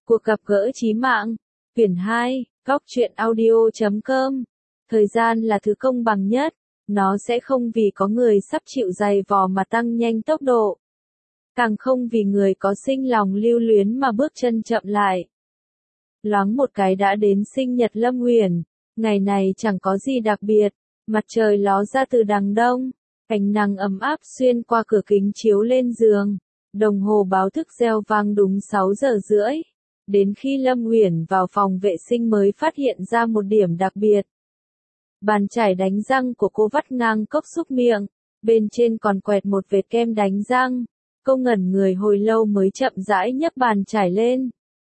Cuộc gặp gỡ trí mạng. Quyển 2, Góc truyện audio.com. Thời gian là thứ công bằng nhất, nó sẽ không vì có người sắp chịu dày vò mà tăng nhanh tốc độ. Càng không vì người có sinh lòng lưu luyến mà bước chân chậm lại. Loáng một cái đã đến sinh nhật Lâm Uyển, ngày này chẳng có gì đặc biệt, mặt trời ló ra từ đằng đông, ánh nắng ấm áp xuyên qua cửa kính chiếu lên giường, đồng hồ báo thức reo vang đúng 6 giờ rưỡi. Đến khi Lâm Uyển vào phòng vệ sinh mới phát hiện ra một điểm đặc biệt. Bàn chải đánh răng của cô vắt ngang cốc súc miệng, bên trên còn quẹt một vệt kem đánh răng. Cô ngẩn người hồi lâu mới chậm rãi nhấc bàn chải lên.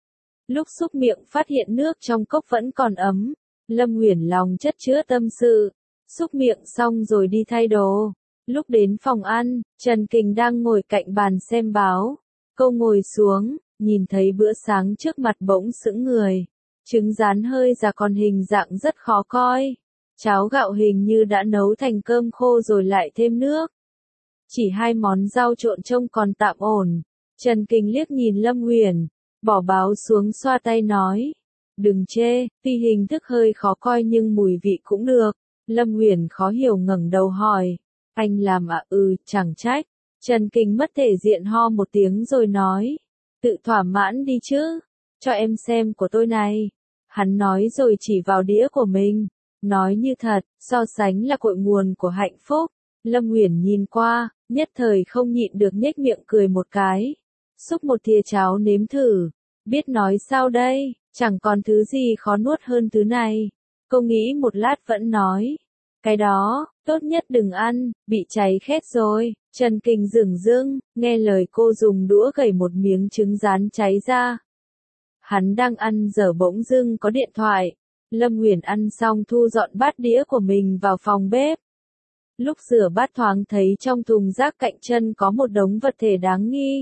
Lúc xúc miệng phát hiện nước trong cốc vẫn còn ấm, Lâm Uyển lòng chất chứa tâm sự, xúc miệng xong rồi đi thay đồ. Lúc đến phòng ăn, Trần Kình đang ngồi cạnh bàn xem báo. Cô ngồi xuống, nhìn thấy bữa sáng trước mặt bỗng sững người. Trứng rán hơi già còn hình dạng rất khó coi. Cháo gạo hình như đã nấu thành cơm khô rồi lại thêm nước. Chỉ 2 món rau trộn trông còn tạm ổn. Trần Kình liếc nhìn Lâm Uyển, bỏ báo xuống xoa tay nói. Đừng chê, tuy hình thức hơi khó coi nhưng mùi vị cũng được. Lâm Uyển khó hiểu ngẩng đầu hỏi. Anh làm à? Chẳng trách. Trần Kình mất thể diện ho một tiếng rồi nói. Tự thỏa mãn đi chứ. Cho em xem của tôi này. Hắn nói rồi chỉ vào đĩa của mình. Nói như thật, so sánh là cội nguồn của hạnh phúc. Lâm Uyển nhìn qua, nhất thời không nhịn được nhếch miệng cười một cái. Xúc một thìa cháo nếm thử. Biết nói sao đây, chẳng còn thứ gì khó nuốt hơn thứ này. Cô nghĩ một lát vẫn nói. Cái đó, tốt nhất đừng ăn, bị cháy khét rồi. Trần Kình dửng dưng, nghe lời cô dùng đũa gẩy một miếng trứng rán cháy ra. Hắn đang ăn dở bỗng dưng có điện thoại. Lâm Uyển ăn xong thu dọn bát đĩa của mình vào phòng bếp. Lúc rửa bát thoáng thấy trong thùng rác cạnh chân có một đống vật thể đáng nghi.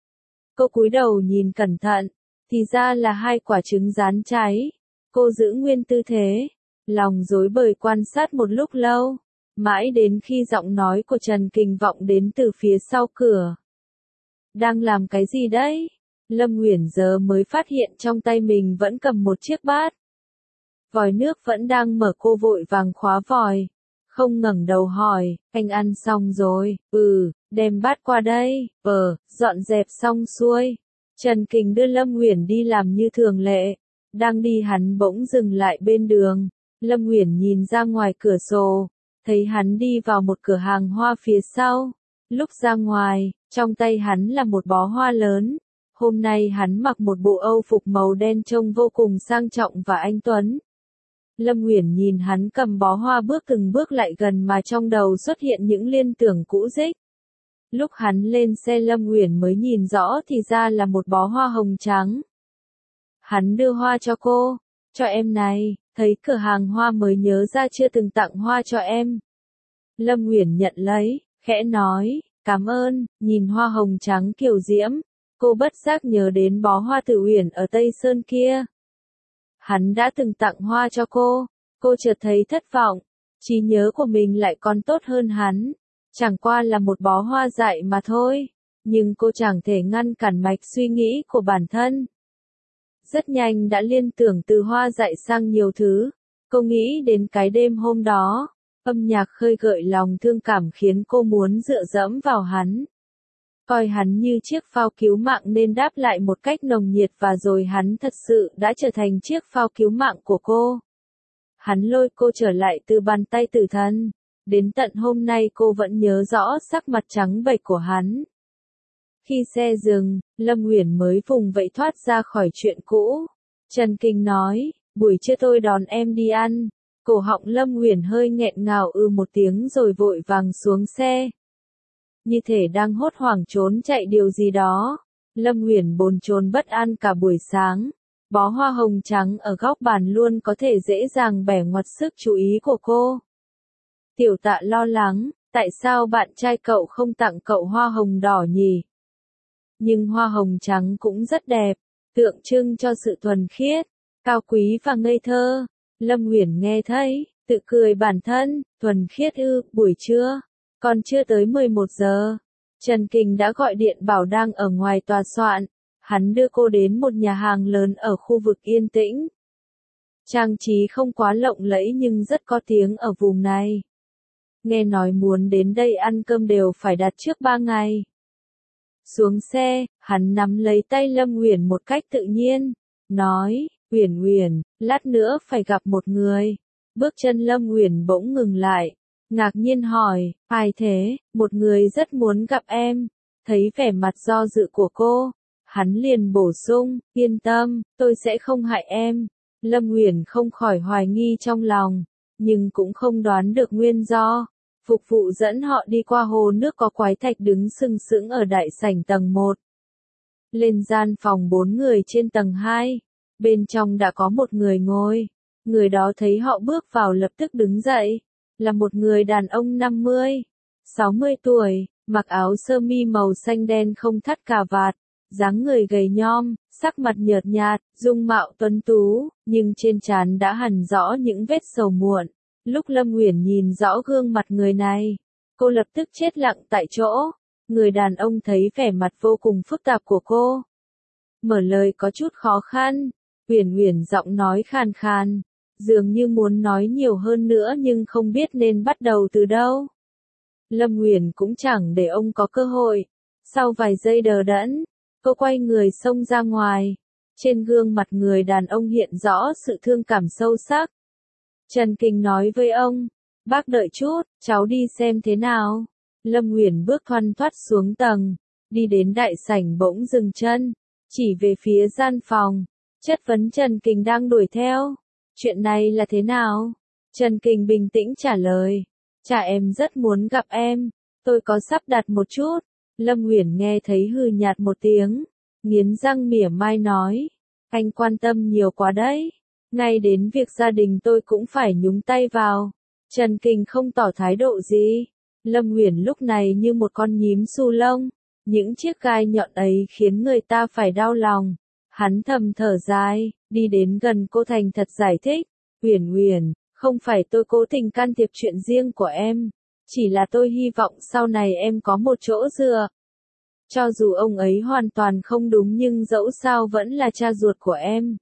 Cô cúi đầu nhìn cẩn thận, thì ra là 2 quả trứng rán cháy. Cô giữ nguyên tư thế, lòng rối bời quan sát một lúc lâu, mãi đến khi giọng nói của Trần Kình vọng đến từ phía sau cửa. Đang làm cái gì đấy? Lâm Uyển giờ mới phát hiện trong tay mình vẫn cầm một chiếc bát. Vòi nước vẫn đang mở, cô vội vàng khóa vòi. Không ngẩng đầu hỏi, anh ăn xong rồi? Đem bát qua đây. Dọn dẹp xong xuôi. Trần Kình đưa Lâm Uyển đi làm như thường lệ. Đang đi hắn bỗng dừng lại bên đường. Lâm Uyển nhìn ra ngoài cửa sổ, thấy hắn đi vào một cửa hàng hoa phía sau. Lúc ra ngoài, trong tay hắn là một bó hoa lớn. Hôm nay hắn mặc một bộ âu phục màu đen trông vô cùng sang trọng và anh tuấn. Lâm Uyển nhìn hắn cầm bó hoa bước từng bước lại gần mà trong đầu xuất hiện những liên tưởng cũ rích. Lúc hắn lên xe Lâm Uyển mới nhìn rõ thì ra là một bó hoa hồng trắng. Hắn đưa hoa cho cô. Cho em này, thấy cửa hàng hoa mới nhớ ra chưa từng tặng hoa cho em. Lâm Uyển nhận lấy, khẽ nói, cảm ơn. Nhìn hoa hồng trắng kiều diễm, cô bất giác nhớ đến bó hoa Tử Uyển ở Tây Sơn kia. Hắn đã từng tặng hoa cho cô chợt thấy thất vọng, trí nhớ của mình lại còn tốt hơn hắn, chẳng qua là một bó hoa dại mà thôi, nhưng cô chẳng thể ngăn cản mạch suy nghĩ của bản thân. Rất nhanh đã liên tưởng từ hoa dại sang nhiều thứ, cô nghĩ đến cái đêm hôm đó, âm nhạc khơi gợi lòng thương cảm khiến cô muốn dựa dẫm vào hắn. Coi hắn như chiếc phao cứu mạng nên đáp lại một cách nồng nhiệt và rồi hắn thật sự đã trở thành chiếc phao cứu mạng của cô. Hắn lôi cô trở lại từ bàn tay tử thần. Đến tận hôm nay cô vẫn nhớ rõ sắc mặt trắng bệch của hắn. Khi xe dừng, Lâm Uyển mới vùng vẫy thoát ra khỏi chuyện cũ. Trần Kình nói, buổi trưa tôi đón em đi ăn. Cổ họng Lâm Uyển hơi nghẹn ngào một tiếng rồi vội vàng xuống xe. Như thể đang hốt hoảng trốn chạy điều gì đó. Lâm Uyển bồn chồn bất an cả buổi sáng. Bó hoa hồng trắng ở góc bàn luôn có thể dễ dàng bẻ ngoặt sức chú ý của cô. Tiểu Tạ lo lắng, tại sao bạn trai cậu không tặng cậu hoa hồng đỏ nhỉ? Nhưng hoa hồng trắng cũng rất đẹp, tượng trưng cho sự thuần khiết, cao quý và ngây thơ. Lâm Uyển nghe thấy, tự cười bản thân, thuần khiết buổi trưa. Còn chưa tới 11 giờ, Trần Kình đã gọi điện bảo đang ở ngoài tòa soạn. Hắn đưa cô đến một nhà hàng lớn ở khu vực yên tĩnh. Trang trí không quá lộng lẫy nhưng rất có tiếng ở vùng này. Nghe nói muốn đến đây ăn cơm đều phải đặt trước 3 ngày. Xuống xe, hắn nắm lấy tay Lâm Uyển một cách tự nhiên, nói, Uyển Uyển, lát nữa phải gặp một người. Bước chân Lâm Uyển bỗng ngừng lại, ngạc nhiên hỏi, ai thế? Một người rất muốn gặp em. Thấy vẻ mặt do dự của cô, hắn liền bổ sung, yên tâm, tôi sẽ không hại em. Lâm Uyển không khỏi hoài nghi trong lòng, nhưng cũng không đoán được nguyên do. Phục vụ dẫn họ đi qua hồ nước có quái thạch đứng sừng sững ở đại sảnh tầng 1. Lên gian phòng 4 người trên tầng 2. Bên trong đã có một người ngồi. Người đó thấy họ bước vào lập tức đứng dậy. Là một người đàn ông 50, 60 tuổi, mặc áo sơ mi màu xanh đen không thắt cà vạt, dáng người gầy nhom, sắc mặt nhợt nhạt, dung mạo tuấn tú, nhưng trên trán đã hằn rõ những vết sầu muộn. Lúc Lâm Uyển nhìn rõ gương mặt người này, cô lập tức chết lặng tại chỗ. Người đàn ông thấy vẻ mặt vô cùng phức tạp của cô, mở lời có chút khó khăn. Uyển Uyển giọng nói khàn khàn, dường như muốn nói nhiều hơn nữa nhưng không biết nên bắt đầu từ đâu. Lâm Uyển cũng chẳng để ông có cơ hội. Sau vài giây đờ đẫn, cô quay người xông ra ngoài. Trên gương mặt người đàn ông hiện rõ sự thương cảm sâu sắc. Trần Kình nói với ông, bác đợi chút, cháu đi xem thế nào. Lâm Uyển bước thoăn thoắt xuống tầng, đi đến đại sảnh bỗng dừng chân, chỉ về phía gian phòng, chất vấn Trần Kình đang đuổi theo. Chuyện này là thế nào? Trần Kình bình tĩnh trả lời, cha em rất muốn gặp em, tôi có sắp đặt một chút. Lâm Uyển nghe thấy hừ nhạt một tiếng, nghiến răng mỉa mai nói, anh quan tâm nhiều quá đấy. Ngay đến việc gia đình tôi cũng phải nhúng tay vào. Trần Kình không tỏ thái độ gì. Lâm Uyển lúc này như một con nhím xù lông. Những chiếc gai nhọn ấy khiến người ta phải đau lòng. Hắn thầm thở dài, đi đến gần cô thành thật giải thích. Uyển Uyển, không phải tôi cố tình can thiệp chuyện riêng của em. Chỉ là tôi hy vọng sau này em có một chỗ dựa. Cho dù ông ấy hoàn toàn không đúng nhưng dẫu sao vẫn là cha ruột của em.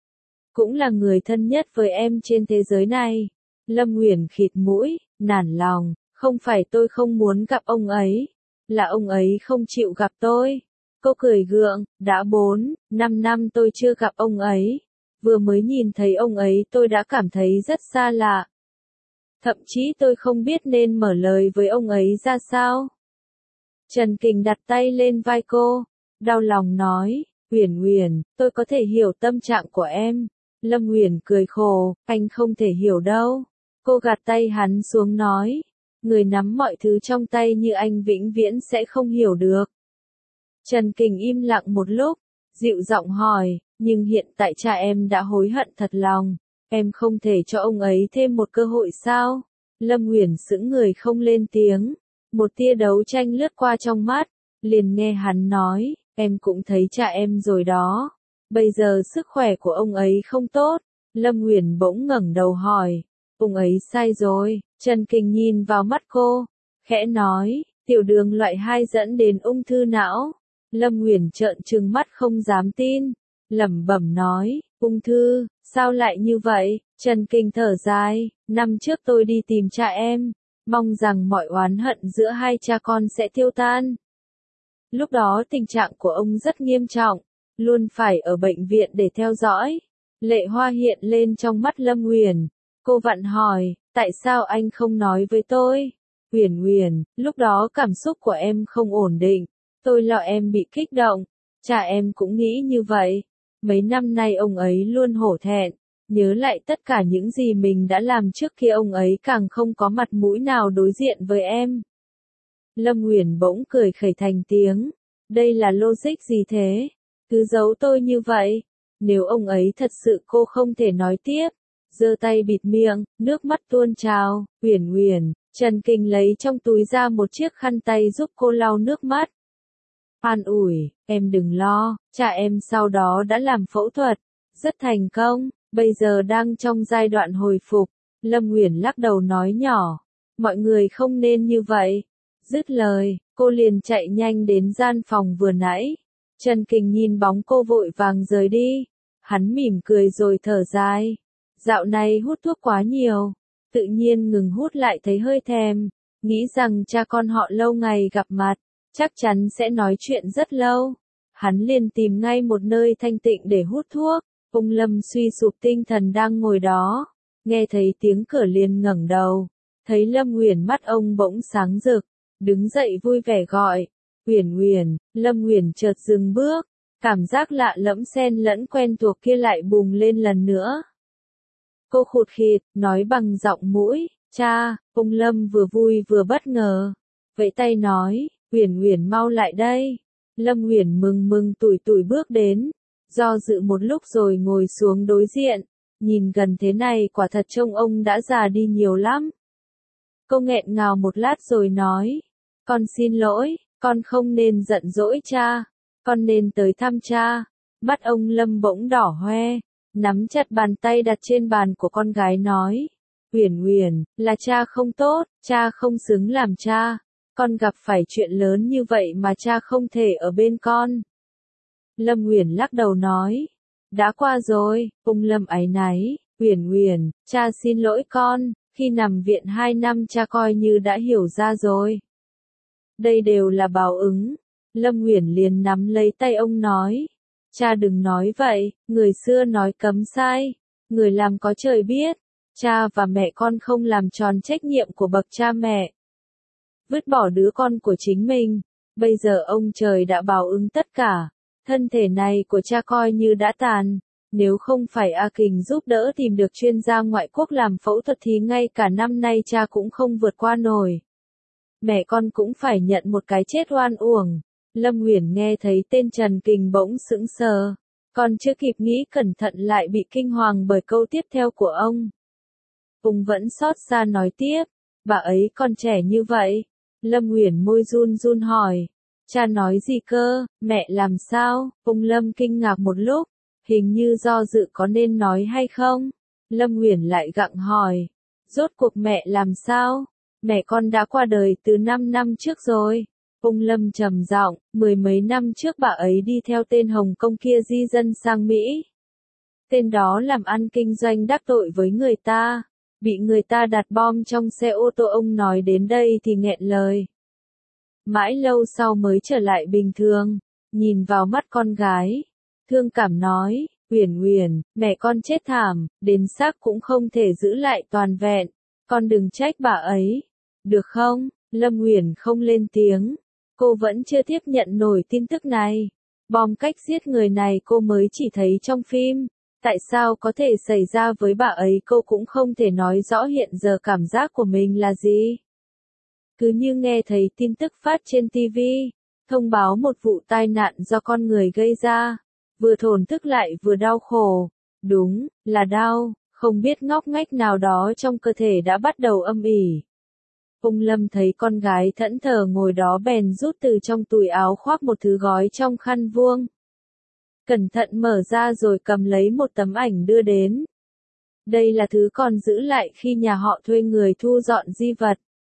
Cũng là người thân nhất với em trên thế giới này. Lâm Uyển khịt mũi, nản lòng, không phải tôi không muốn gặp ông ấy, là ông ấy không chịu gặp tôi. Cô cười gượng, đã 4-5 năm tôi chưa gặp ông ấy. Vừa mới nhìn thấy ông ấy tôi đã cảm thấy rất xa lạ. Thậm chí tôi không biết nên mở lời với ông ấy ra sao. Trần Kình đặt tay lên vai cô, đau lòng nói, Uyển Uyển, tôi có thể hiểu tâm trạng của em. Lâm Uyển cười khổ, anh không thể hiểu đâu. Cô gạt tay hắn xuống nói, người nắm mọi thứ trong tay như anh vĩnh viễn sẽ không hiểu được. Trần Kình im lặng một lúc, dịu giọng hỏi, nhưng hiện tại cha em đã hối hận thật lòng, em không thể cho ông ấy thêm một cơ hội sao? Lâm Uyển sững người không lên tiếng, một tia đấu tranh lướt qua trong mắt, liền nghe hắn nói, em cũng thấy cha em rồi đó. Bây giờ sức khỏe của ông ấy không tốt. Lâm Uyển bỗng ngẩng đầu hỏi, ông ấy sai rồi. Trần Kình nhìn vào mắt cô, khẽ nói, tiểu đường loại 2 dẫn đến ung thư não. Lâm Uyển trợn trừng mắt không dám tin, lẩm bẩm nói, ung thư, sao lại như vậy? Trần Kình thở dài, năm trước tôi đi tìm cha em, mong rằng mọi oán hận giữa hai cha con sẽ tiêu tan. Lúc đó tình trạng của ông rất nghiêm trọng, luôn phải ở bệnh viện để theo dõi. Lệ hoa hiện lên trong mắt Lâm Uyển. Cô vặn hỏi, tại sao anh không nói với tôi? Uyển Uyển, lúc đó cảm xúc của em không ổn định. Tôi lo em bị kích động. Cha em cũng nghĩ như vậy. Mấy năm nay ông ấy luôn hổ thẹn. Nhớ lại tất cả những gì mình đã làm trước kia ông ấy càng không có mặt mũi nào đối diện với em. Lâm Uyển bỗng cười khẩy thành tiếng. Đây là logic gì thế? Cứ giấu tôi như vậy. Nếu ông ấy thật sự cô không thể nói tiếp. Giơ tay bịt miệng, nước mắt tuôn trào. Uyển Uyển, Trần Kình lấy trong túi ra một chiếc khăn tay giúp cô lau nước mắt. An ủi, em đừng lo, cha em sau đó đã làm phẫu thuật, rất thành công, bây giờ đang trong giai đoạn hồi phục. Lâm Uyển lắc đầu nói nhỏ, mọi người không nên như vậy. Dứt lời, cô liền chạy nhanh đến gian phòng vừa nãy. Trần Kình nhìn bóng cô vội vàng rời đi. Hắn mỉm cười rồi thở dài. Dạo này hút thuốc quá nhiều. Tự nhiên ngừng hút lại thấy hơi thèm. Nghĩ rằng cha con họ lâu ngày gặp mặt. Chắc chắn sẽ nói chuyện rất lâu. Hắn liền tìm ngay một nơi thanh tịnh để hút thuốc. Ung Lâm suy sụp tinh thần đang ngồi đó. Nghe thấy tiếng cửa liền ngẩng đầu. Thấy Lâm Uyển, mắt ông bỗng sáng rực. Đứng dậy vui vẻ gọi. Uyển Uyển. Lâm Uyển chợt dừng bước. Cảm giác lạ lẫm xen lẫn quen thuộc kia lại bùng lên lần nữa. Cô khụt khịt, nói bằng giọng mũi. Cha. Ung Lâm vừa vui vừa bất ngờ. Vẫy tay nói. Uyển Uyển mau lại đây. Lâm Uyển mừng mừng tủi tủi bước đến. Do dự một lúc rồi ngồi xuống đối diện. Nhìn gần thế này quả thật trông ông đã già đi nhiều lắm. Cô nghẹn ngào một lát rồi nói. Con xin lỗi, con không nên giận dỗi cha. Con nên tới thăm cha. Mắt ông Lâm bỗng đỏ hoe. Nắm chặt bàn tay đặt trên bàn của con gái nói. Uyển Uyển, là cha không tốt, cha không xứng làm cha. Con gặp phải chuyện lớn như vậy mà cha không thể ở bên con. Lâm Uyển lắc đầu nói. Đã qua rồi. Ung Lâm áy náy. Uyển Uyển, cha xin lỗi con. Khi nằm viện 2 năm cha coi như đã hiểu ra rồi. Đây đều là báo ứng. Lâm Uyển liền nắm lấy tay ông nói. Cha đừng nói vậy. Người xưa nói cấm sai. Người làm có trời biết. Cha và mẹ con không làm tròn trách nhiệm của bậc cha mẹ. Vứt bỏ đứa con của chính mình. Bây giờ ông trời đã báo ứng tất cả. Thân thể này của cha coi như đã tàn. Nếu không phải A Kình giúp đỡ tìm được chuyên gia ngoại quốc làm phẫu thuật thì ngay cả năm nay cha cũng không vượt qua nổi. Mẹ con cũng phải nhận một cái chết oan uổng. Lâm Uyển nghe thấy tên Trần Kình bỗng sững sờ. Còn chưa kịp nghĩ cẩn thận lại bị kinh hoàng bởi câu tiếp theo của ông. Ung vẫn xót xa nói tiếp. Bà ấy còn trẻ như vậy. Lâm Uyển môi run run hỏi. Cha nói gì cơ, mẹ làm sao? Ung Lâm kinh ngạc một lúc. Hình như do dự có nên nói hay không? Lâm Uyển lại gặng hỏi. Rốt cuộc mẹ làm sao? Mẹ con đã qua đời từ 5 năm trước rồi. Ung Lâm trầm giọng, 10 mấy năm trước bà ấy đi theo tên Hồng Kông kia di dân sang Mỹ. Tên đó làm ăn kinh doanh đắc tội với người ta. Bị người ta đặt bom trong xe ô tô. Ông nói đến đây thì nghẹn lời. Mãi lâu sau mới trở lại bình thường. Nhìn vào mắt con gái. Thương cảm nói, Uyển Uyển, mẹ con chết thảm, đến xác cũng không thể giữ lại toàn vẹn. Con đừng trách bà ấy. Được không? Lâm Uyển không lên tiếng. Cô vẫn chưa tiếp nhận nổi tin tức này. Bom cách giết người này cô mới chỉ thấy trong phim. Tại sao có thể xảy ra với bà ấy cô cũng không thể nói rõ hiện giờ cảm giác của mình là gì. Cứ như nghe thấy tin tức phát trên TV, thông báo một vụ tai nạn do con người gây ra. Vừa thổn thức lại vừa đau khổ. Đúng, là đau, không biết ngóc ngách nào đó trong cơ thể đã bắt đầu âm ỉ. Ung Lâm thấy con gái thẫn thờ ngồi đó bèn rút từ trong túi áo khoác một thứ gói trong khăn vuông. Cẩn thận mở ra rồi cầm lấy một tấm ảnh đưa đến. Đây là thứ còn giữ lại khi nhà họ thuê người thu dọn di vật.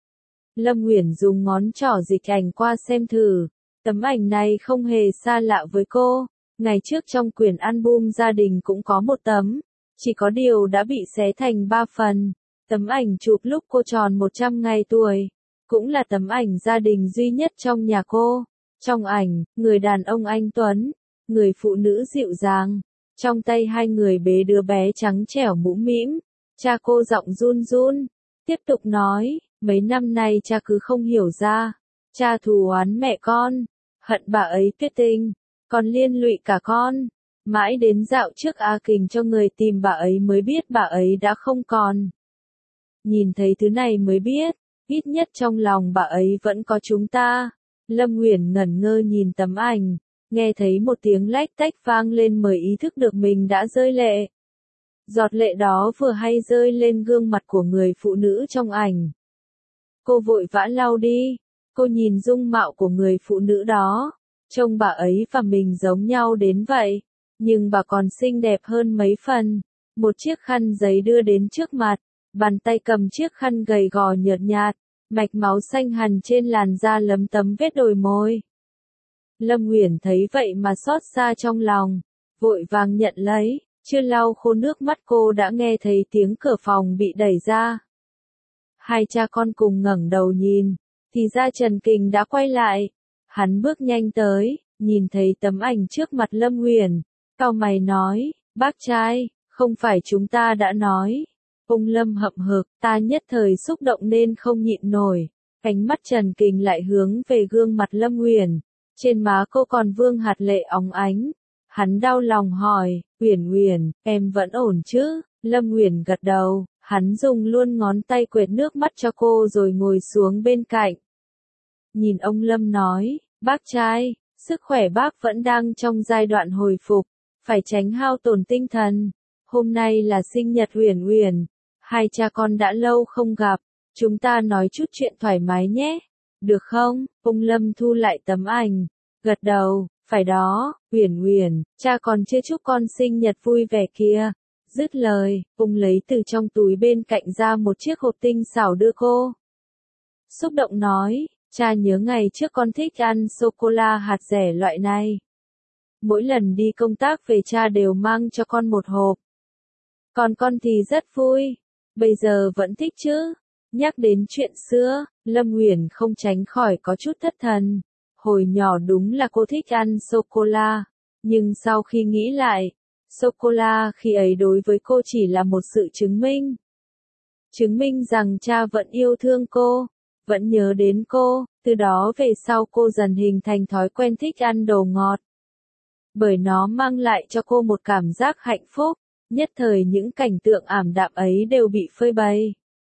Lâm Uyển dùng ngón trỏ dịch ảnh qua xem thử. Tấm ảnh này không hề xa lạ với cô. Ngày trước trong quyển album gia đình cũng có một tấm. Chỉ có điều đã bị xé thành 3 phần. Tấm ảnh chụp lúc cô tròn 100 ngày tuổi. Cũng là tấm ảnh gia đình duy nhất trong nhà cô. Trong ảnh, người đàn ông anh tuấn. Người phụ nữ dịu dàng. Trong tay hai người bế đứa bé trắng trẻo mũm mĩm. Cha cô giọng run run. Tiếp tục nói, mấy năm nay cha cứ không hiểu ra. Cha thù oán mẹ con. Hận bà ấy tuyệt tình. Còn liên lụy cả con. Mãi đến dạo trước A Kình cho người tìm bà ấy mới biết bà ấy đã không còn. Nhìn thấy thứ này mới biết, ít nhất trong lòng bà ấy vẫn có chúng ta. Lâm Uyển ngẩn ngơ nhìn tấm ảnh, nghe thấy một tiếng lách tách vang lên mới ý thức được mình đã rơi lệ. Giọt lệ đó vừa hay rơi lên gương mặt của người phụ nữ trong ảnh. Cô vội vã lau đi, cô nhìn dung mạo của người phụ nữ đó, trông bà ấy và mình giống nhau đến vậy, nhưng bà còn xinh đẹp hơn mấy phần. Một chiếc khăn giấy đưa đến trước mặt, bàn tay cầm chiếc khăn gầy gò nhợt nhạt, mạch máu xanh hằn trên làn da lấm tấm vết đồi môi. Lâm Uyển thấy vậy mà xót xa trong lòng, vội vàng nhận lấy, chưa lau khô nước mắt cô đã nghe thấy tiếng cửa phòng bị đẩy ra. Hai cha con cùng ngẩng đầu nhìn, thì ra Trần Kình đã quay lại. Hắn bước nhanh tới, nhìn thấy tấm ảnh trước mặt Lâm Uyển, cau mày nói, bác trai, không phải chúng ta đã nói. Ông Lâm hậm hực, ta nhất thời xúc động nên không nhịn nổi. Ánh mắt Trần Kình lại hướng về gương mặt Lâm Uyển, trên má cô còn vương hạt lệ óng ánh. Hắn đau lòng hỏi, Uyển Uyển, em vẫn ổn chứ? Lâm Uyển gật đầu, hắn dùng luôn ngón tay quệt nước mắt cho cô rồi ngồi xuống bên cạnh. Nhìn ông Lâm nói, bác trai, sức khỏe bác vẫn đang trong giai đoạn hồi phục, phải tránh hao tổn tinh thần. Hôm nay là sinh nhật Uyển Uyển, hai cha con đã lâu không gặp, chúng ta nói chút chuyện thoải mái nhé, được không? Ông Lâm thu lại tấm ảnh, gật đầu, phải đó, Uyển Uyển, cha còn chưa chúc con sinh nhật vui vẻ kìa. Dứt lời, ông lấy từ trong túi bên cạnh ra một chiếc hộp tinh xảo đưa cô. Xúc động nói, cha nhớ ngày trước con thích ăn sô-cô-la hạt dẻ loại này. Mỗi lần đi công tác về cha đều mang cho con một hộp. Còn con thì rất vui, bây giờ vẫn thích chứ. Nhắc đến chuyện xưa, Lâm Uyển không tránh khỏi có chút thất thần. Hồi nhỏ đúng là cô thích ăn sô-cô-la, nhưng sau khi nghĩ lại, sô-cô-la khi ấy đối với cô chỉ là một sự chứng minh. Chứng minh rằng cha vẫn yêu thương cô, vẫn nhớ đến cô, từ đó về sau cô dần hình thành thói quen thích ăn đồ ngọt. Bởi nó mang lại cho cô một cảm giác hạnh phúc, nhất thời những cảnh tượng ảm đạm ấy đều bị phơi bày.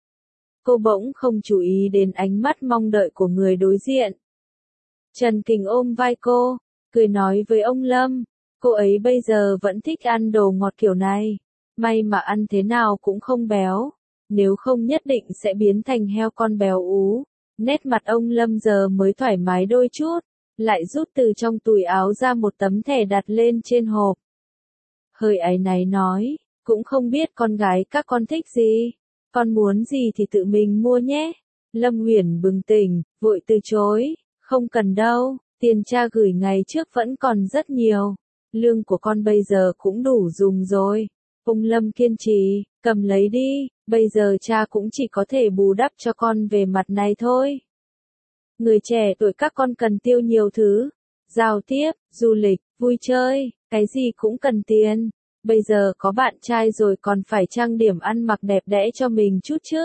Cô bỗng không chú ý đến ánh mắt mong đợi của người đối diện. Trần Kình ôm vai cô, cười nói với ông Lâm, cô ấy bây giờ vẫn thích ăn đồ ngọt kiểu này, may mà ăn thế nào cũng không béo, nếu không nhất định sẽ biến thành heo con béo ú. Nét mặt ông Lâm giờ mới thoải mái đôi chút, lại rút từ trong túi áo ra một tấm thẻ đặt lên trên hộp. Hơi áy náy nói, cũng không biết con gái các con thích gì, con muốn gì thì tự mình mua nhé. Lâm Uyển bừng tỉnh, vội từ chối, không cần đâu, tiền cha gửi ngày trước vẫn còn rất nhiều, lương của con bây giờ cũng đủ dùng rồi. Ông Lâm kiên trì, cầm lấy đi, bây giờ cha cũng chỉ có thể bù đắp cho con về mặt này thôi. Người trẻ tuổi các con cần tiêu nhiều thứ, giao tiếp, du lịch, vui chơi, cái gì cũng cần tiền. Bây giờ có bạn trai rồi còn phải trang điểm ăn mặc đẹp đẽ cho mình chút chứ.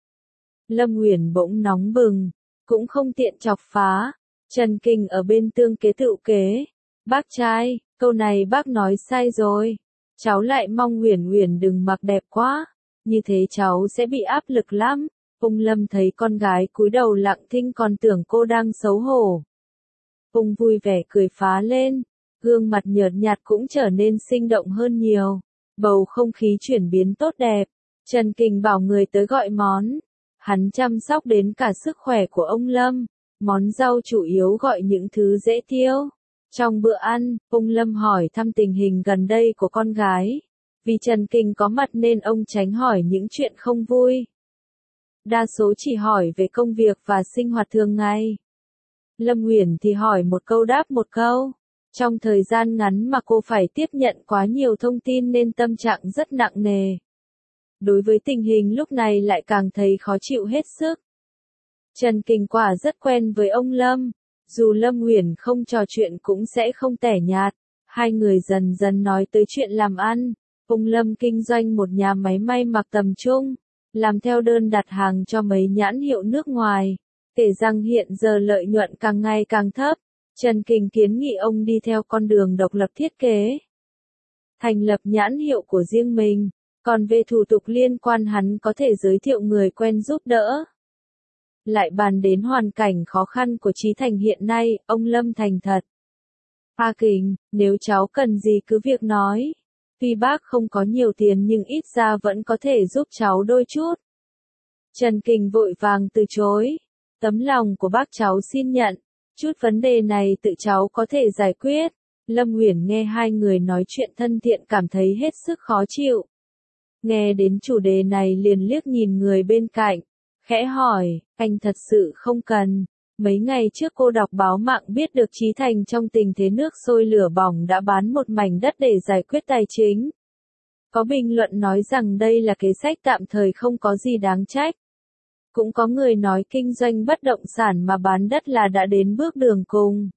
Lâm Uyển bỗng nóng bừng, cũng không tiện chọc phá. Trần Kình ở bên tương kế tựu kế. Bác trai, câu này bác nói sai rồi. Cháu lại mong Uyển Uyển đừng mặc đẹp quá, như thế cháu sẽ bị áp lực lắm. Ông Lâm thấy con gái cúi đầu lặng thinh còn tưởng cô đang xấu hổ. Ông vui vẻ cười phá lên, gương mặt nhợt nhạt cũng trở nên sinh động hơn nhiều. Bầu không khí chuyển biến tốt đẹp. Trần Kình bảo người tới gọi món. Hắn chăm sóc đến cả sức khỏe của ông Lâm. Món rau chủ yếu gọi những thứ dễ tiêu. Trong bữa ăn, ông Lâm hỏi thăm tình hình gần đây của con gái. Vì Trần Kình có mặt nên ông tránh hỏi những chuyện không vui. Đa số chỉ hỏi về công việc và sinh hoạt thường ngày. Lâm Uyển thì hỏi một câu đáp một câu. Trong thời gian ngắn mà cô phải tiếp nhận quá nhiều thông tin nên tâm trạng rất nặng nề. Đối với tình hình lúc này lại càng thấy khó chịu hết sức. Trần Kình quả rất quen với ông Lâm. Dù Lâm Uyển không trò chuyện cũng sẽ không tẻ nhạt. Hai người dần dần nói tới chuyện làm ăn. Ông Lâm kinh doanh một nhà máy may mặc tầm trung, làm theo đơn đặt hàng cho mấy nhãn hiệu nước ngoài. Kể rằng hiện giờ lợi nhuận càng ngày càng thấp. Trần Kình kiến nghị ông đi theo con đường độc lập thiết kế, thành lập nhãn hiệu của riêng mình, còn về thủ tục liên quan hắn có thể giới thiệu người quen giúp đỡ. Lại bàn đến hoàn cảnh khó khăn của Chí Thành hiện nay, ông Lâm thành thật. A Kình, nếu cháu cần gì cứ việc nói. Tuy bác không có nhiều tiền nhưng ít ra vẫn có thể giúp cháu đôi chút. Trần Kình vội vàng từ chối. Tấm lòng của bác cháu xin nhận. Chút vấn đề này tự cháu có thể giải quyết. Lâm Uyển nghe hai người nói chuyện thân thiện cảm thấy hết sức khó chịu. Nghe đến chủ đề này liền liếc nhìn người bên cạnh, khẽ hỏi, anh thật sự không cần. Mấy ngày trước cô đọc báo mạng biết được Chí Thành trong tình thế nước sôi lửa bỏng đã bán một mảnh đất để giải quyết tài chính. Có bình luận nói rằng đây là kế sách tạm thời không có gì đáng trách. Cũng có người nói kinh doanh bất động sản mà bán đất là đã đến bước đường cùng.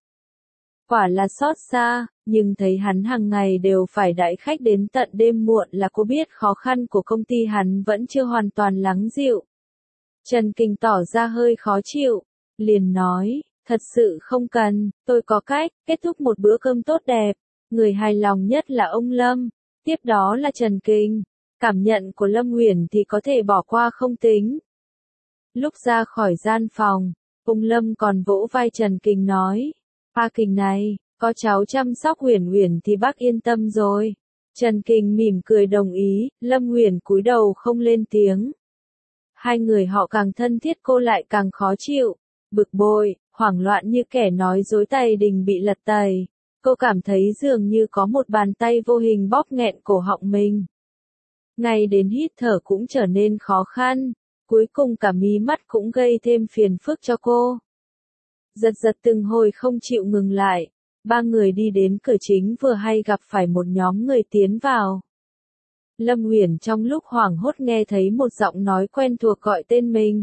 Quả là xót xa, nhưng thấy hắn hàng ngày đều phải đãi khách đến tận đêm muộn là cô biết khó khăn của công ty hắn vẫn chưa hoàn toàn lắng dịu. Trần Kình tỏ ra hơi khó chịu, liền nói, thật sự không cần, tôi có cách, kết thúc một bữa cơm tốt đẹp. Người hài lòng nhất là ông Lâm, tiếp đó là Trần Kình. Cảm nhận của Lâm Uyển thì có thể bỏ qua không tính. Lúc ra khỏi gian phòng, ông Lâm còn vỗ vai Trần Kình nói, "A Kình này, có cháu chăm sóc Uyển Uyển thì bác yên tâm rồi." Trần Kình mỉm cười đồng ý, Lâm Uyển cúi đầu không lên tiếng. Hai người họ càng thân thiết cô lại càng khó chịu, bực bội, hoảng loạn như kẻ nói dối tày đình bị lật tẩy. Cô cảm thấy dường như có một bàn tay vô hình bóp nghẹn cổ họng mình. Ngay đến hít thở cũng trở nên khó khăn, cuối cùng cả mí mắt cũng gây thêm phiền phức cho cô. Giật giật từng hồi không chịu ngừng lại, ba người đi đến cửa chính vừa hay gặp phải một nhóm người tiến vào. Lâm Uyển trong lúc hoảng hốt nghe thấy một giọng nói quen thuộc gọi tên mình.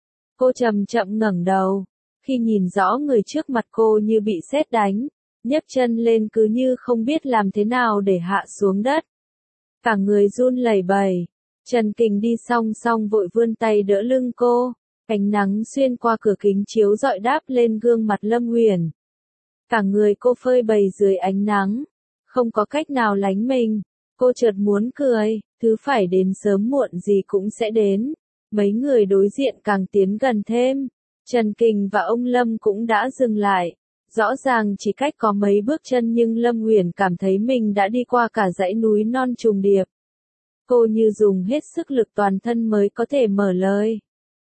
Cô chậm chậm ngẩng đầu, khi nhìn rõ người trước mặt cô như bị sét đánh, nhấc chân lên cứ như không biết làm thế nào để hạ xuống đất. Cả người run lẩy bẩy, Trần Kình đi song song vội vươn tay đỡ lưng cô, ánh nắng xuyên qua cửa kính chiếu rọi đáp lên gương mặt Lâm Uyển. Cả người cô phơi bày dưới ánh nắng, không có cách nào lánh mình. Cô chợt muốn cười, thứ phải đến sớm muộn gì cũng sẽ đến. Mấy người đối diện càng tiến gần thêm. Trần Kình và ông Lâm cũng đã dừng lại. Rõ ràng chỉ cách có mấy bước chân nhưng Lâm Uyển cảm thấy mình đã đi qua cả dãy núi non trùng điệp. Cô như dùng hết sức lực toàn thân mới có thể mở lời.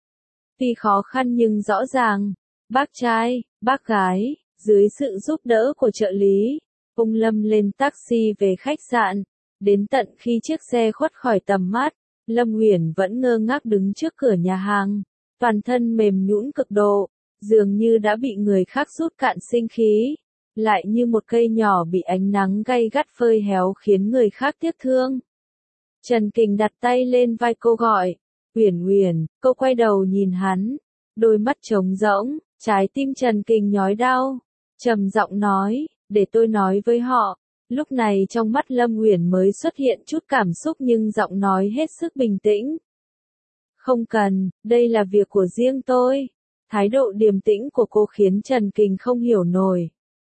Tuy khó khăn nhưng rõ ràng, bác trai, bác gái, dưới sự giúp đỡ của trợ lý, ông Lâm lên taxi về khách sạn. Đến tận khi chiếc xe khuất khỏi tầm mắt, Lâm Uyển vẫn ngơ ngác đứng trước cửa nhà hàng, toàn thân mềm nhũn cực độ, dường như đã bị người khác rút cạn sinh khí, lại như một cây nhỏ bị ánh nắng gay gắt phơi héo khiến người khác tiếc thương. Trần Kình đặt tay lên vai cô gọi, "Uyển Uyển." Cô quay đầu nhìn hắn, đôi mắt trống rỗng, trái tim Trần Kình nhói đau, trầm giọng nói, "Để tôi nói với họ." Lúc này trong mắt Lâm Uyển mới xuất hiện chút cảm xúc nhưng giọng nói hết sức bình tĩnh. "Không cần, đây là việc của riêng tôi." Thái độ điềm tĩnh của cô khiến Trần Kình không hiểu nổi.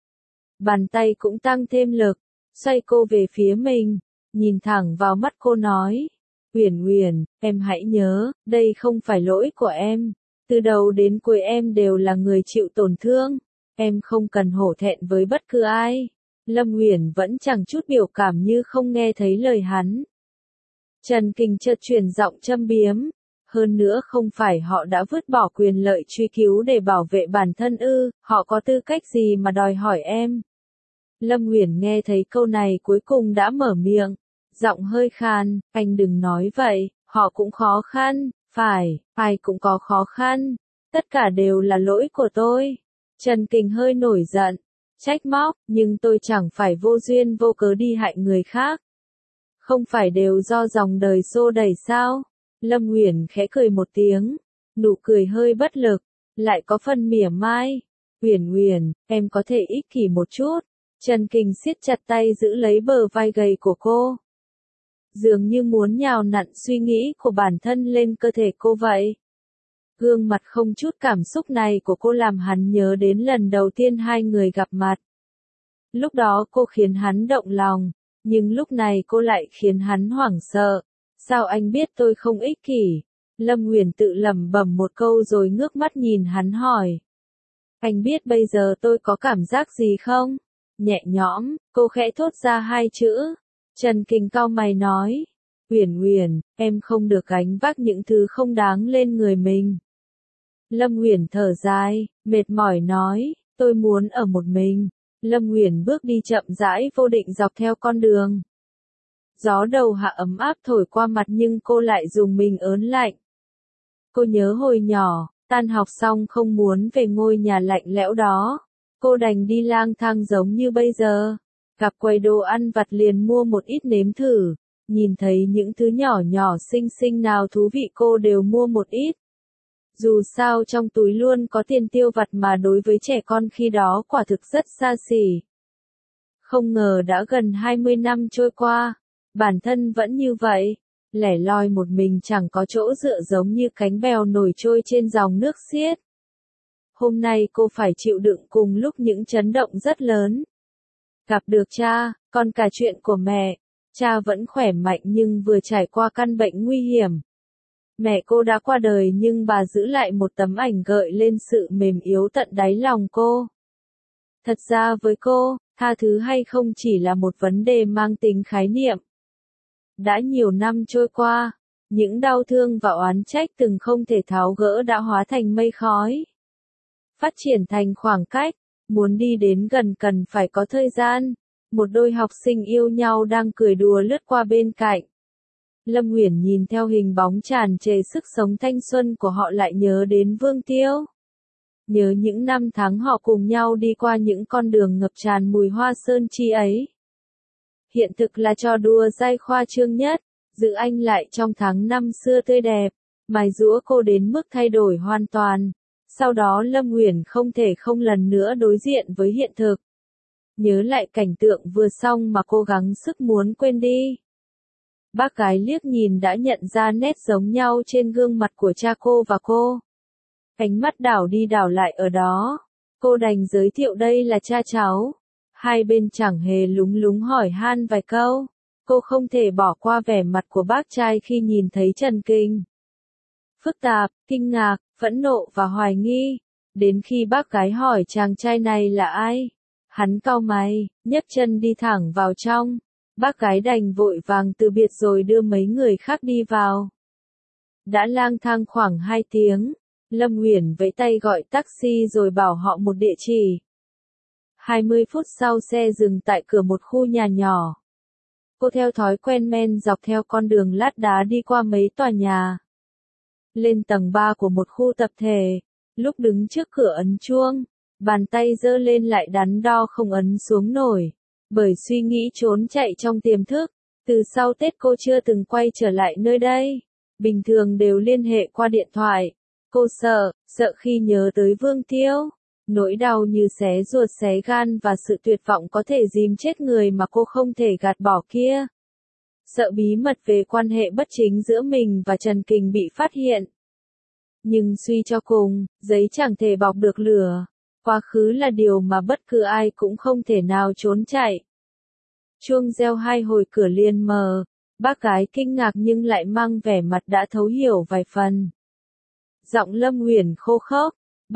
Bàn tay cũng tăng thêm lực, xoay cô về phía mình, nhìn thẳng vào mắt cô nói, "Uyển Uyển, em hãy nhớ, đây không phải lỗi của em. Từ đầu đến cuối em đều là người chịu tổn thương. Em không cần hổ thẹn với bất cứ ai." Lâm Uyển vẫn chẳng chút biểu cảm như không nghe thấy lời hắn. Trần Kình chợt chuyển giọng châm biếm, "Hơn nữa không phải họ đã vứt bỏ quyền lợi truy cứu để bảo vệ bản thân ư, họ có tư cách gì mà đòi hỏi em?" Lâm Uyển nghe thấy câu này cuối cùng đã mở miệng, giọng hơi khan, "Anh đừng nói vậy, họ cũng khó khăn, phải, ai cũng có khó khăn, tất cả đều là lỗi của tôi." Trần Kình hơi nổi giận, trách móc, "Nhưng tôi chẳng phải vô duyên vô cớ đi hại người khác. Không phải đều do dòng đời xô đẩy sao?" Lâm Uyển khẽ cười một tiếng, nụ cười hơi bất lực, lại có phần mỉa mai. "Uyển Uyển, em có thể ích kỷ một chút." Trần Kình siết chặt tay giữ lấy bờ vai gầy của cô, dường như muốn nhào nặn suy nghĩ của bản thân lên cơ thể cô vậy. Gương mặt không chút cảm xúc này của cô làm hắn nhớ đến lần đầu tiên hai người gặp mặt. Lúc đó cô khiến hắn động lòng, nhưng lúc này cô lại khiến hắn hoảng sợ. "Sao anh biết tôi không ích kỷ?" Lâm Uyển tự lẩm bẩm một câu rồi ngước mắt nhìn hắn hỏi. "Anh biết bây giờ tôi có cảm giác gì không?" Nhẹ nhõm, cô khẽ thốt ra hai chữ. Trần Kình cau mày nói, "Uyển Uyển, em không được gánh vác những thứ không đáng lên người mình." Lâm Uyển thở dài, mệt mỏi nói, "Tôi muốn ở một mình." Lâm Uyển bước đi chậm rãi vô định dọc theo con đường. Gió đầu hạ ấm áp thổi qua mặt nhưng cô lại dùng mình ớn lạnh. Cô nhớ hồi nhỏ, Tan học xong không muốn về ngôi nhà lạnh lẽo đó, cô đành đi lang thang giống như bây giờ. Gặp quầy đồ ăn vặt liền mua một ít nếm thử, nhìn thấy những thứ nhỏ nhỏ xinh xinh nào thú vị cô đều mua một ít. Dù sao trong túi luôn có tiền tiêu vặt mà đối với trẻ con khi đó quả thực rất xa xỉ. Không ngờ đã gần 20 năm trôi qua, bản thân vẫn như vậy, lẻ loi một mình chẳng có chỗ dựa giống như cánh bèo nổi trôi trên dòng nước xiết. Hôm nay cô phải chịu đựng cùng lúc những chấn động rất lớn. Gặp được cha, còn cả chuyện của mẹ, cha vẫn khỏe mạnh nhưng vừa trải qua căn bệnh nguy hiểm. Mẹ cô đã qua đời nhưng bà giữ lại một tấm ảnh gợi lên sự mềm yếu tận đáy lòng cô. Thật ra với cô, tha thứ hay không chỉ là một vấn đề mang tính khái niệm. Đã nhiều năm trôi qua, những đau thương và oán trách từng không thể tháo gỡ đã hóa thành mây khói. Phát triển thành khoảng cách, muốn đi đến gần cần phải có thời gian. Một đôi học sinh yêu nhau đang cười đùa lướt qua bên cạnh. Lâm Uyển nhìn theo hình bóng tràn trề sức sống thanh xuân của họ lại nhớ đến Vương Tiêu. Nhớ những năm tháng họ cùng nhau đi qua những con đường ngập tràn mùi hoa sơn chi ấy. Hiện thực là trò đùa dai khoa trương nhất, giữ anh lại trong tháng năm xưa tươi đẹp, mài giũa cô đến mức thay đổi hoàn toàn. Sau đó Lâm Uyển không thể không lần nữa đối diện với hiện thực. Nhớ lại cảnh tượng vừa xong mà cô gắng sức muốn quên đi. Bác gái liếc nhìn đã nhận ra nét giống nhau trên gương mặt của cha cô và cô. Ánh mắt đảo đi đảo lại ở đó. Cô đành giới thiệu đây là cha cháu. Hai bên chẳng hề lúng lúng hỏi han vài câu. Cô không thể bỏ qua vẻ mặt của bác trai khi nhìn thấy Trần Kinh. Phức tạp, kinh ngạc, phẫn nộ và hoài nghi. Đến khi bác gái hỏi chàng trai này là ai, hắn cau mày, nhấc chân đi thẳng vào trong. Bác gái đành vội vàng từ biệt rồi đưa mấy người khác đi vào. Đã lang thang khoảng 2 tiếng, Lâm Uyển vẫy tay gọi taxi rồi bảo họ một địa chỉ. 20 phút sau xe dừng tại cửa một khu nhà nhỏ. Cô theo thói quen men dọc theo con đường lát đá đi qua mấy tòa nhà. Lên tầng 3 của một khu tập thể, lúc đứng trước cửa ấn chuông, bàn tay giơ lên lại đắn đo không ấn xuống nổi. Bởi suy nghĩ trốn chạy trong tiềm thức, từ sau Tết cô chưa từng quay trở lại nơi đây. Bình thường đều liên hệ qua điện thoại. Cô sợ khi nhớ tới Vương Tiêu. Nỗi đau như xé ruột xé gan và sự tuyệt vọng có thể dìm chết người mà cô không thể gạt bỏ kia. Sợ bí mật về quan hệ bất chính giữa mình và Trần Kình bị phát hiện. Nhưng suy cho cùng, giấy chẳng thể bọc được lửa. Quá khứ là điều mà bất cứ ai cũng không thể nào trốn chạy. Chuông reo 2 hồi cửa liền mở. Bác gái kinh ngạc nhưng lại mang vẻ mặt đã thấu hiểu vài phần. Giọng Lâm Uyển khô khốc.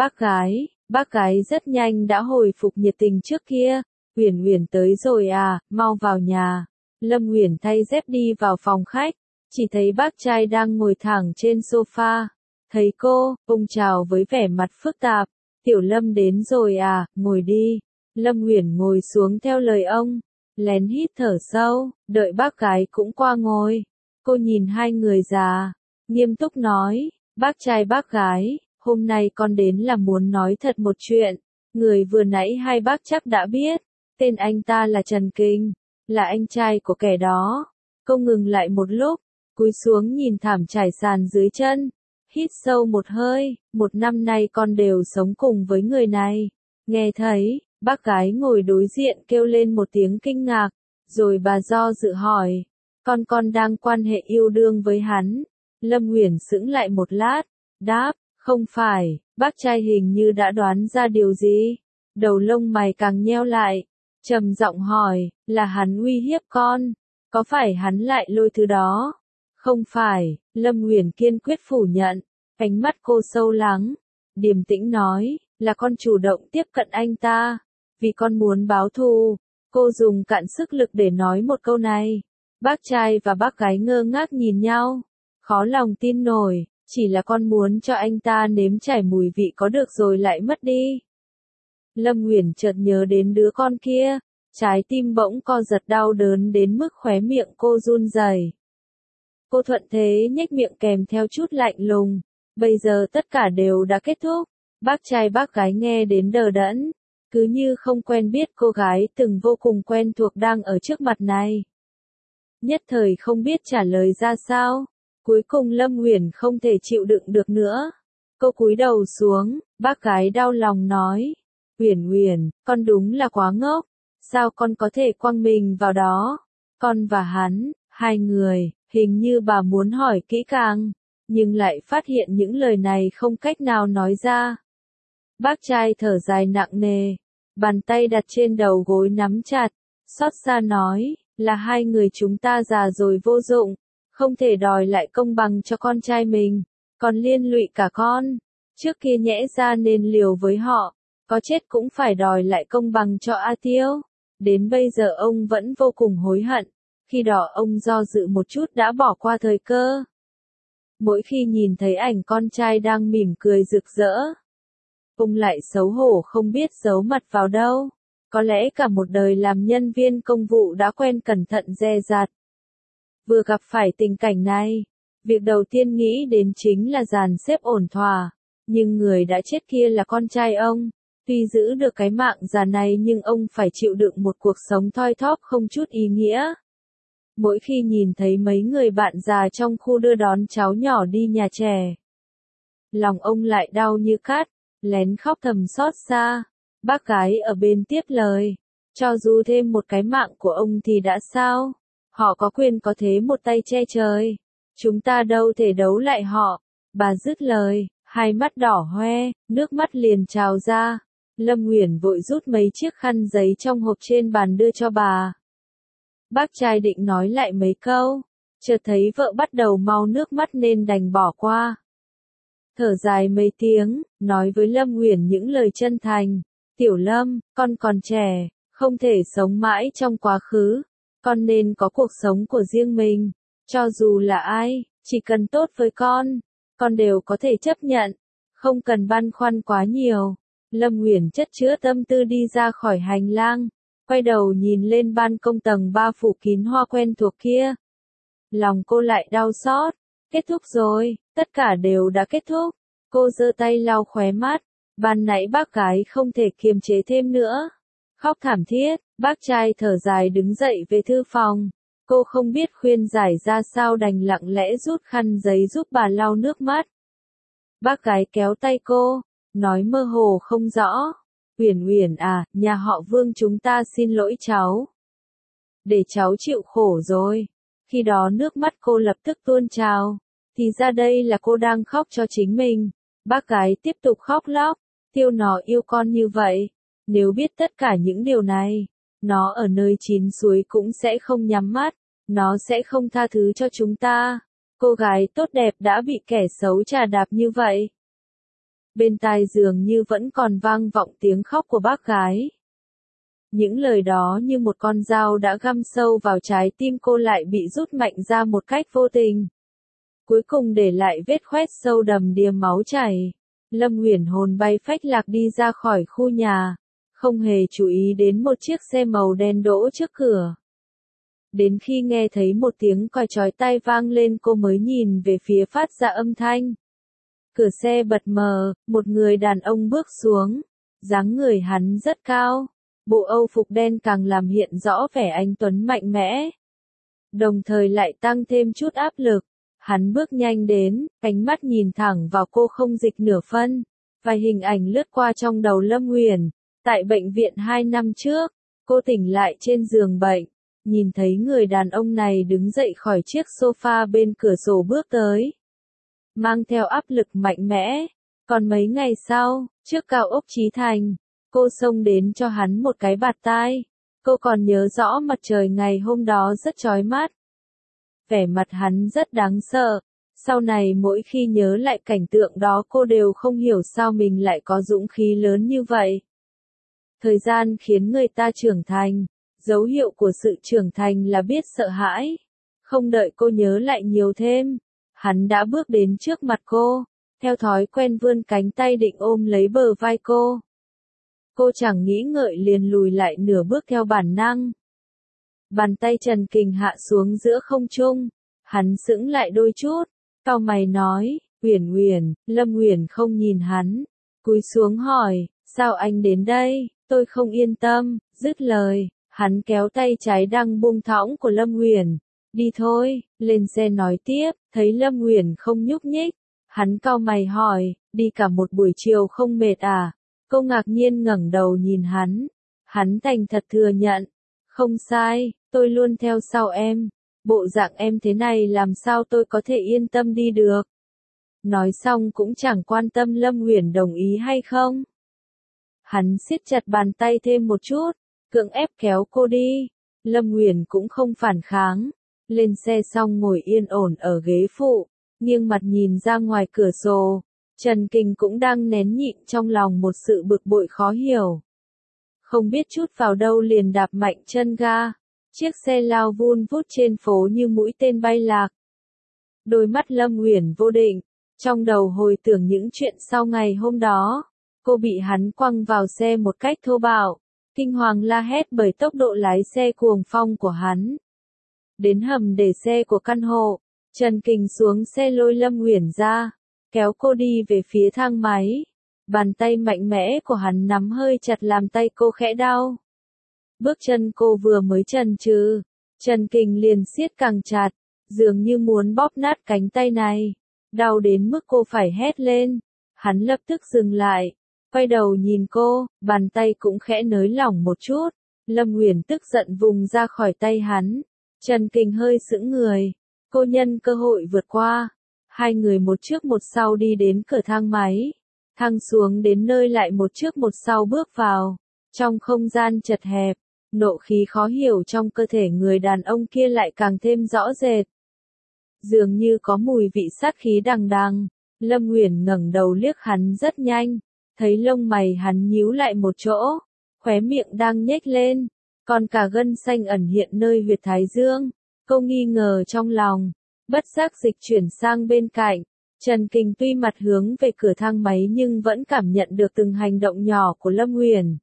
Bác gái rất nhanh đã hồi phục nhiệt tình trước kia. Uyển tới rồi à, mau vào nhà. Lâm Uyển thay dép đi vào phòng khách. Chỉ thấy bác trai đang ngồi thẳng trên sofa. Thấy cô, ông chào với vẻ mặt phức tạp. Tiểu Lâm đến rồi à, ngồi đi. Lâm Uyển ngồi xuống theo lời ông. Lén hít thở sâu, đợi bác gái cũng qua ngồi. Cô nhìn hai người già, nghiêm túc nói, bác trai bác gái, hôm nay con đến là muốn nói thật một chuyện. Người vừa nãy hai bác chắc đã biết, tên anh ta là Trần Kinh, là anh trai của kẻ đó. Cô ngừng lại một lúc, cúi xuống nhìn thảm trải sàn dưới chân. Hít sâu một hơi, 1 năm nay con đều sống cùng với người này. Nghe thấy, bác gái ngồi đối diện kêu lên một tiếng kinh ngạc, rồi bà do dự hỏi, con đang quan hệ yêu đương với hắn. Lâm Uyển sững lại một lát, đáp, không phải, bác trai hình như đã đoán ra điều gì. Đầu lông mày càng nheo lại, trầm giọng hỏi, là hắn uy hiếp con, có phải hắn lại lôi thứ đó? Không phải, Lâm Uyển kiên quyết phủ nhận, ánh mắt cô sâu lắng, điềm tĩnh nói, là con chủ động tiếp cận anh ta, vì con muốn báo thù. Cô dùng cạn sức lực để nói một câu này. Bác trai và bác gái ngơ ngác nhìn nhau, khó lòng tin nổi, chỉ là con muốn cho anh ta nếm trải mùi vị có được rồi lại mất đi. Lâm Uyển chợt nhớ đến đứa con kia, trái tim bỗng co giật đau đớn đến mức khóe miệng cô run rẩy. Cô thuận thế nhếch miệng kèm theo chút lạnh lùng, Bây giờ tất cả đều đã kết thúc. Bác trai bác gái nghe đến đờ đẫn, cứ như không quen biết cô gái từng vô cùng quen thuộc đang ở trước mặt này. Nhất thời không biết trả lời ra sao. Cuối cùng Lâm Uyển không thể chịu đựng được nữa. Cô cúi đầu xuống, bác gái đau lòng nói. Uyển Uyển, con đúng là quá ngốc. Sao con có thể quăng mình vào đó? Con và hắn, hai người, hình như bà muốn hỏi kỹ càng, nhưng lại phát hiện những lời này không cách nào nói ra. Bác trai thở dài nặng nề, bàn tay đặt trên đầu gối nắm chặt, xót xa nói, là hai người chúng ta già rồi vô dụng, không thể đòi lại công bằng cho con trai mình, còn liên lụy cả con. Trước kia nhẽ ra nên liều với họ, có chết cũng phải đòi lại công bằng cho A Tiêu. Đến bây giờ ông vẫn vô cùng hối hận, khi đó ông do dự một chút đã bỏ qua thời cơ. Mỗi khi nhìn thấy ảnh con trai đang mỉm cười rực rỡ, ông lại xấu hổ không biết giấu mặt vào đâu. Có lẽ cả một đời làm nhân viên công vụ đã quen cẩn thận dè dặt. Vừa gặp phải tình cảnh này, việc đầu tiên nghĩ đến chính là dàn xếp ổn thỏa. Nhưng người đã chết kia là con trai ông. Tuy giữ được cái mạng già này nhưng ông phải chịu đựng một cuộc sống thoi thóp không chút ý nghĩa. Mỗi khi nhìn thấy mấy người bạn già trong khu đưa đón cháu nhỏ đi nhà trẻ, lòng ông lại đau như cắt, lén khóc thầm xót xa. Bác gái ở bên tiếp lời, cho dù thêm một cái mạng của ông thì đã sao? Họ có quyền có thế một tay che trời. Chúng ta đâu thể đấu lại họ. Bà dứt lời, hai mắt đỏ hoe, nước mắt liền trào ra. Lâm Uyển vội rút mấy chiếc khăn giấy trong hộp trên bàn đưa cho bà. Bác trai định nói lại mấy câu, chợt thấy vợ bắt đầu mau nước mắt nên đành bỏ qua. Thở dài mấy tiếng, nói với Lâm Uyển những lời chân thành. Tiểu Lâm, con còn trẻ, không thể sống mãi trong quá khứ. Con nên có cuộc sống của riêng mình. Cho dù là ai, chỉ cần tốt với con đều có thể chấp nhận. Không cần băn khoăn quá nhiều. Lâm Uyển chất chứa tâm tư đi ra khỏi hành lang, quay đầu nhìn lên ban công tầng 3 phủ kín hoa quen thuộc kia. Lòng cô lại đau xót. Kết thúc rồi, tất cả đều đã kết thúc. Cô giơ tay lau khóe mắt. Ban nãy bác gái không thể kiềm chế thêm nữa. Khóc thảm thiết, bác trai thở dài đứng dậy về thư phòng. Cô không biết khuyên giải ra sao đành lặng lẽ rút khăn giấy giúp bà lau nước mắt. Bác gái kéo tay cô, nói mơ hồ không rõ. Uyển Uyển à, nhà họ Vương chúng ta xin lỗi cháu. Để cháu chịu khổ rồi. Khi đó nước mắt cô lập tức tuôn trào. Thì ra đây là cô đang khóc cho chính mình. Bác gái tiếp tục khóc lóc. Tiêu nó yêu con như vậy. Nếu biết tất cả những điều này, nó ở nơi chín suối cũng sẽ không nhắm mắt. Nó sẽ không tha thứ cho chúng ta. Cô gái tốt đẹp đã bị kẻ xấu trà đạp như vậy. Bên tai dường như vẫn còn vang vọng tiếng khóc của bác gái. Những lời đó như một con dao đã găm sâu vào trái tim cô lại bị rút mạnh ra một cách vô tình. Cuối cùng để lại vết khoét sâu đầm đìa máu chảy. Lâm Uyển hồn bay phách lạc đi ra khỏi khu nhà, không hề chú ý đến một chiếc xe màu đen đỗ trước cửa. Đến khi nghe thấy một tiếng còi chói tai vang lên cô mới nhìn về phía phát ra âm thanh. Cửa xe bật mở, một người đàn ông bước xuống. Dáng người hắn rất cao. Bộ Âu phục đen càng làm hiện rõ vẻ anh tuấn mạnh mẽ. Đồng thời lại tăng thêm chút áp lực. Hắn bước nhanh đến, ánh mắt nhìn thẳng vào cô không dịch nửa phân. Vài hình ảnh lướt qua trong đầu Lâm Uyển. Tại bệnh viện 2 năm trước, cô tỉnh lại trên giường bệnh. Nhìn thấy người đàn ông này đứng dậy khỏi chiếc sofa bên cửa sổ bước tới. Mang theo áp lực mạnh mẽ. Còn mấy ngày sau, trước cao ốc Chí Thành, cô xông đến cho hắn một cái bạt tai. Cô còn nhớ rõ mặt trời ngày hôm đó rất chói mắt. Vẻ mặt hắn rất đáng sợ. Sau này mỗi khi nhớ lại cảnh tượng đó cô đều không hiểu sao mình lại có dũng khí lớn như vậy. Thời gian khiến người ta trưởng thành. Dấu hiệu của sự trưởng thành là biết sợ hãi. Không đợi cô nhớ lại nhiều thêm, hắn đã bước đến trước mặt cô, theo thói quen vươn cánh tay định ôm lấy bờ vai cô. Cô chẳng nghĩ ngợi liền lùi lại nửa bước theo bản năng. Bàn tay Trần Kình hạ xuống giữa không trung, hắn sững lại đôi chút, cau mày nói, Uyển Uyển, Lâm Uyển không nhìn hắn, cúi xuống hỏi, sao anh đến đây, tôi không yên tâm, dứt lời, hắn kéo tay trái đang buông thõng của Lâm Uyển, đi thôi, lên xe nói tiếp, thấy Lâm Uyển không nhúc nhích, hắn cau mày hỏi, đi cả một buổi chiều không mệt à, cô ngạc nhiên ngẩng đầu nhìn hắn thành thật thừa nhận, không sai, tôi luôn theo sau em, bộ dạng em thế này làm sao tôi có thể yên tâm đi được. Nói xong cũng chẳng quan tâm Lâm Uyển đồng ý hay không. Hắn siết chặt bàn tay thêm một chút, cưỡng ép kéo cô đi. Lâm Uyển cũng không phản kháng. Lên xe xong ngồi yên ổn ở ghế phụ, nghiêng mặt nhìn ra ngoài cửa sổ. Trần Kình cũng đang nén nhịn trong lòng một sự bực bội khó hiểu. Không biết chút vào đâu liền đạp mạnh chân ga. Chiếc xe lao vun vút trên phố như mũi tên bay lạc. Đôi mắt Lâm Uyển vô định, trong đầu hồi tưởng những chuyện sau ngày hôm đó. Cô bị hắn quăng vào xe một cách thô bạo, kinh hoàng la hét bởi tốc độ lái xe cuồng phong của hắn. Đến hầm để xe của căn hộ, Trần Kình xuống xe lôi Lâm Uyển ra, kéo cô đi về phía thang máy. Bàn tay mạnh mẽ của hắn nắm hơi chặt làm tay cô khẽ đau. Bước chân cô vừa mới chần chừ, Trần Kình liền siết càng chặt, dường như muốn bóp nát cánh tay này. Đau đến mức cô phải hét lên. Hắn lập tức dừng lại, quay đầu nhìn cô, bàn tay cũng khẽ nới lỏng một chút. Lâm Uyển tức giận vùng ra khỏi tay hắn. Trần Kình hơi sững người. Cô nhân cơ hội vượt qua. Hai người một trước một sau đi đến cửa thang máy. Thang xuống đến nơi lại một trước một sau bước vào. Trong không gian chật hẹp, nộ khí khó hiểu trong cơ thể người đàn ông kia lại càng thêm rõ rệt. Dường như có mùi vị sát khí đằng đằng. Lâm Uyển ngẩng đầu liếc hắn rất nhanh, thấy lông mày hắn nhíu lại một chỗ, khóe miệng đang nhếch lên, còn cả gân xanh ẩn hiện nơi huyệt thái dương. Cô nghi ngờ trong lòng, bất giác dịch chuyển sang bên cạnh. Trần Kình tuy mặt hướng về cửa thang máy nhưng vẫn cảm nhận được từng hành động nhỏ của Lâm Uyển.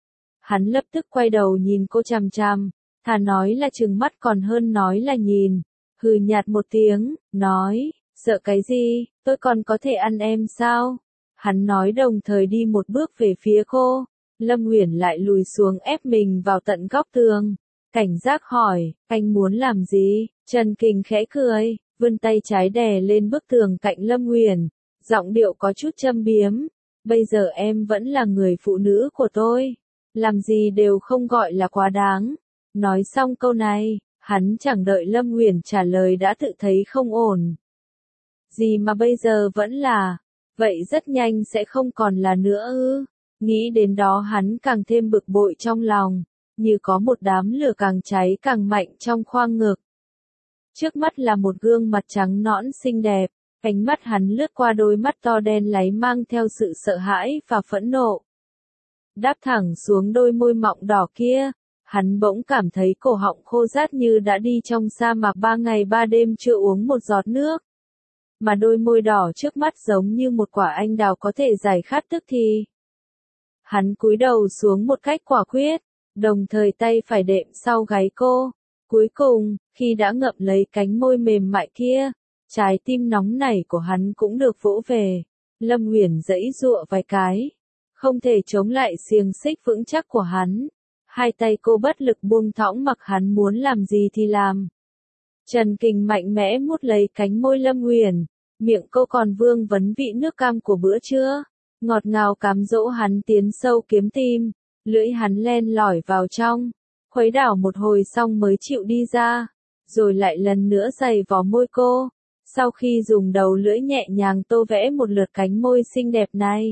Hắn lập tức quay đầu nhìn cô chằm chằm, thà nói là trừng mắt còn hơn nói là nhìn. Hừ nhạt một tiếng, nói, sợ cái gì, tôi còn có thể ăn em sao? Hắn nói đồng thời đi một bước về phía cô. Lâm Uyển lại lùi xuống ép mình vào tận góc tường. Cảnh giác hỏi, anh muốn làm gì? Trần Kình khẽ cười, vươn tay trái đè lên bức tường cạnh Lâm Uyển, giọng điệu có chút châm biếm. Bây giờ em vẫn là người phụ nữ của tôi. Làm gì đều không gọi là quá đáng. Nói xong câu này, hắn chẳng đợi Lâm Uyển trả lời đã tự thấy không ổn. Gì mà bây giờ vẫn là, vậy rất nhanh sẽ không còn là nữa ư? Nghĩ đến đó hắn càng thêm bực bội trong lòng, như có một đám lửa càng cháy càng mạnh trong khoang ngực. Trước mắt là một gương mặt trắng nõn xinh đẹp, ánh mắt hắn lướt qua đôi mắt to đen láy mang theo sự sợ hãi và phẫn nộ. Đáp thẳng xuống đôi môi mọng đỏ kia, hắn bỗng cảm thấy cổ họng khô rát như đã đi trong sa mạc 3 ngày 3 đêm chưa uống một giọt nước. Mà đôi môi đỏ trước mắt giống như một quả anh đào có thể giải khát tức thì. Hắn cúi đầu xuống một cách quả quyết, đồng thời tay phải đệm sau gáy cô. Cuối cùng, khi đã ngậm lấy cánh môi mềm mại kia, trái tim nóng nảy của hắn cũng được vỗ về. Lâm Uyển giãy giụa vài cái, không thể chống lại xiềng xích vững chắc của hắn. Hai tay cô bất lực buông thõng mặc hắn muốn làm gì thì làm. Trần Kình mạnh mẽ mút lấy cánh môi Lâm Uyển, miệng cô còn vương vấn vị nước cam của bữa trưa, ngọt ngào cám dỗ hắn tiến sâu kiếm tim, lưỡi hắn len lỏi vào trong, khuấy đảo một hồi xong mới chịu đi ra, rồi lại lần nữa giày vò môi cô. Sau khi dùng đầu lưỡi nhẹ nhàng tô vẽ một lượt cánh môi xinh đẹp này,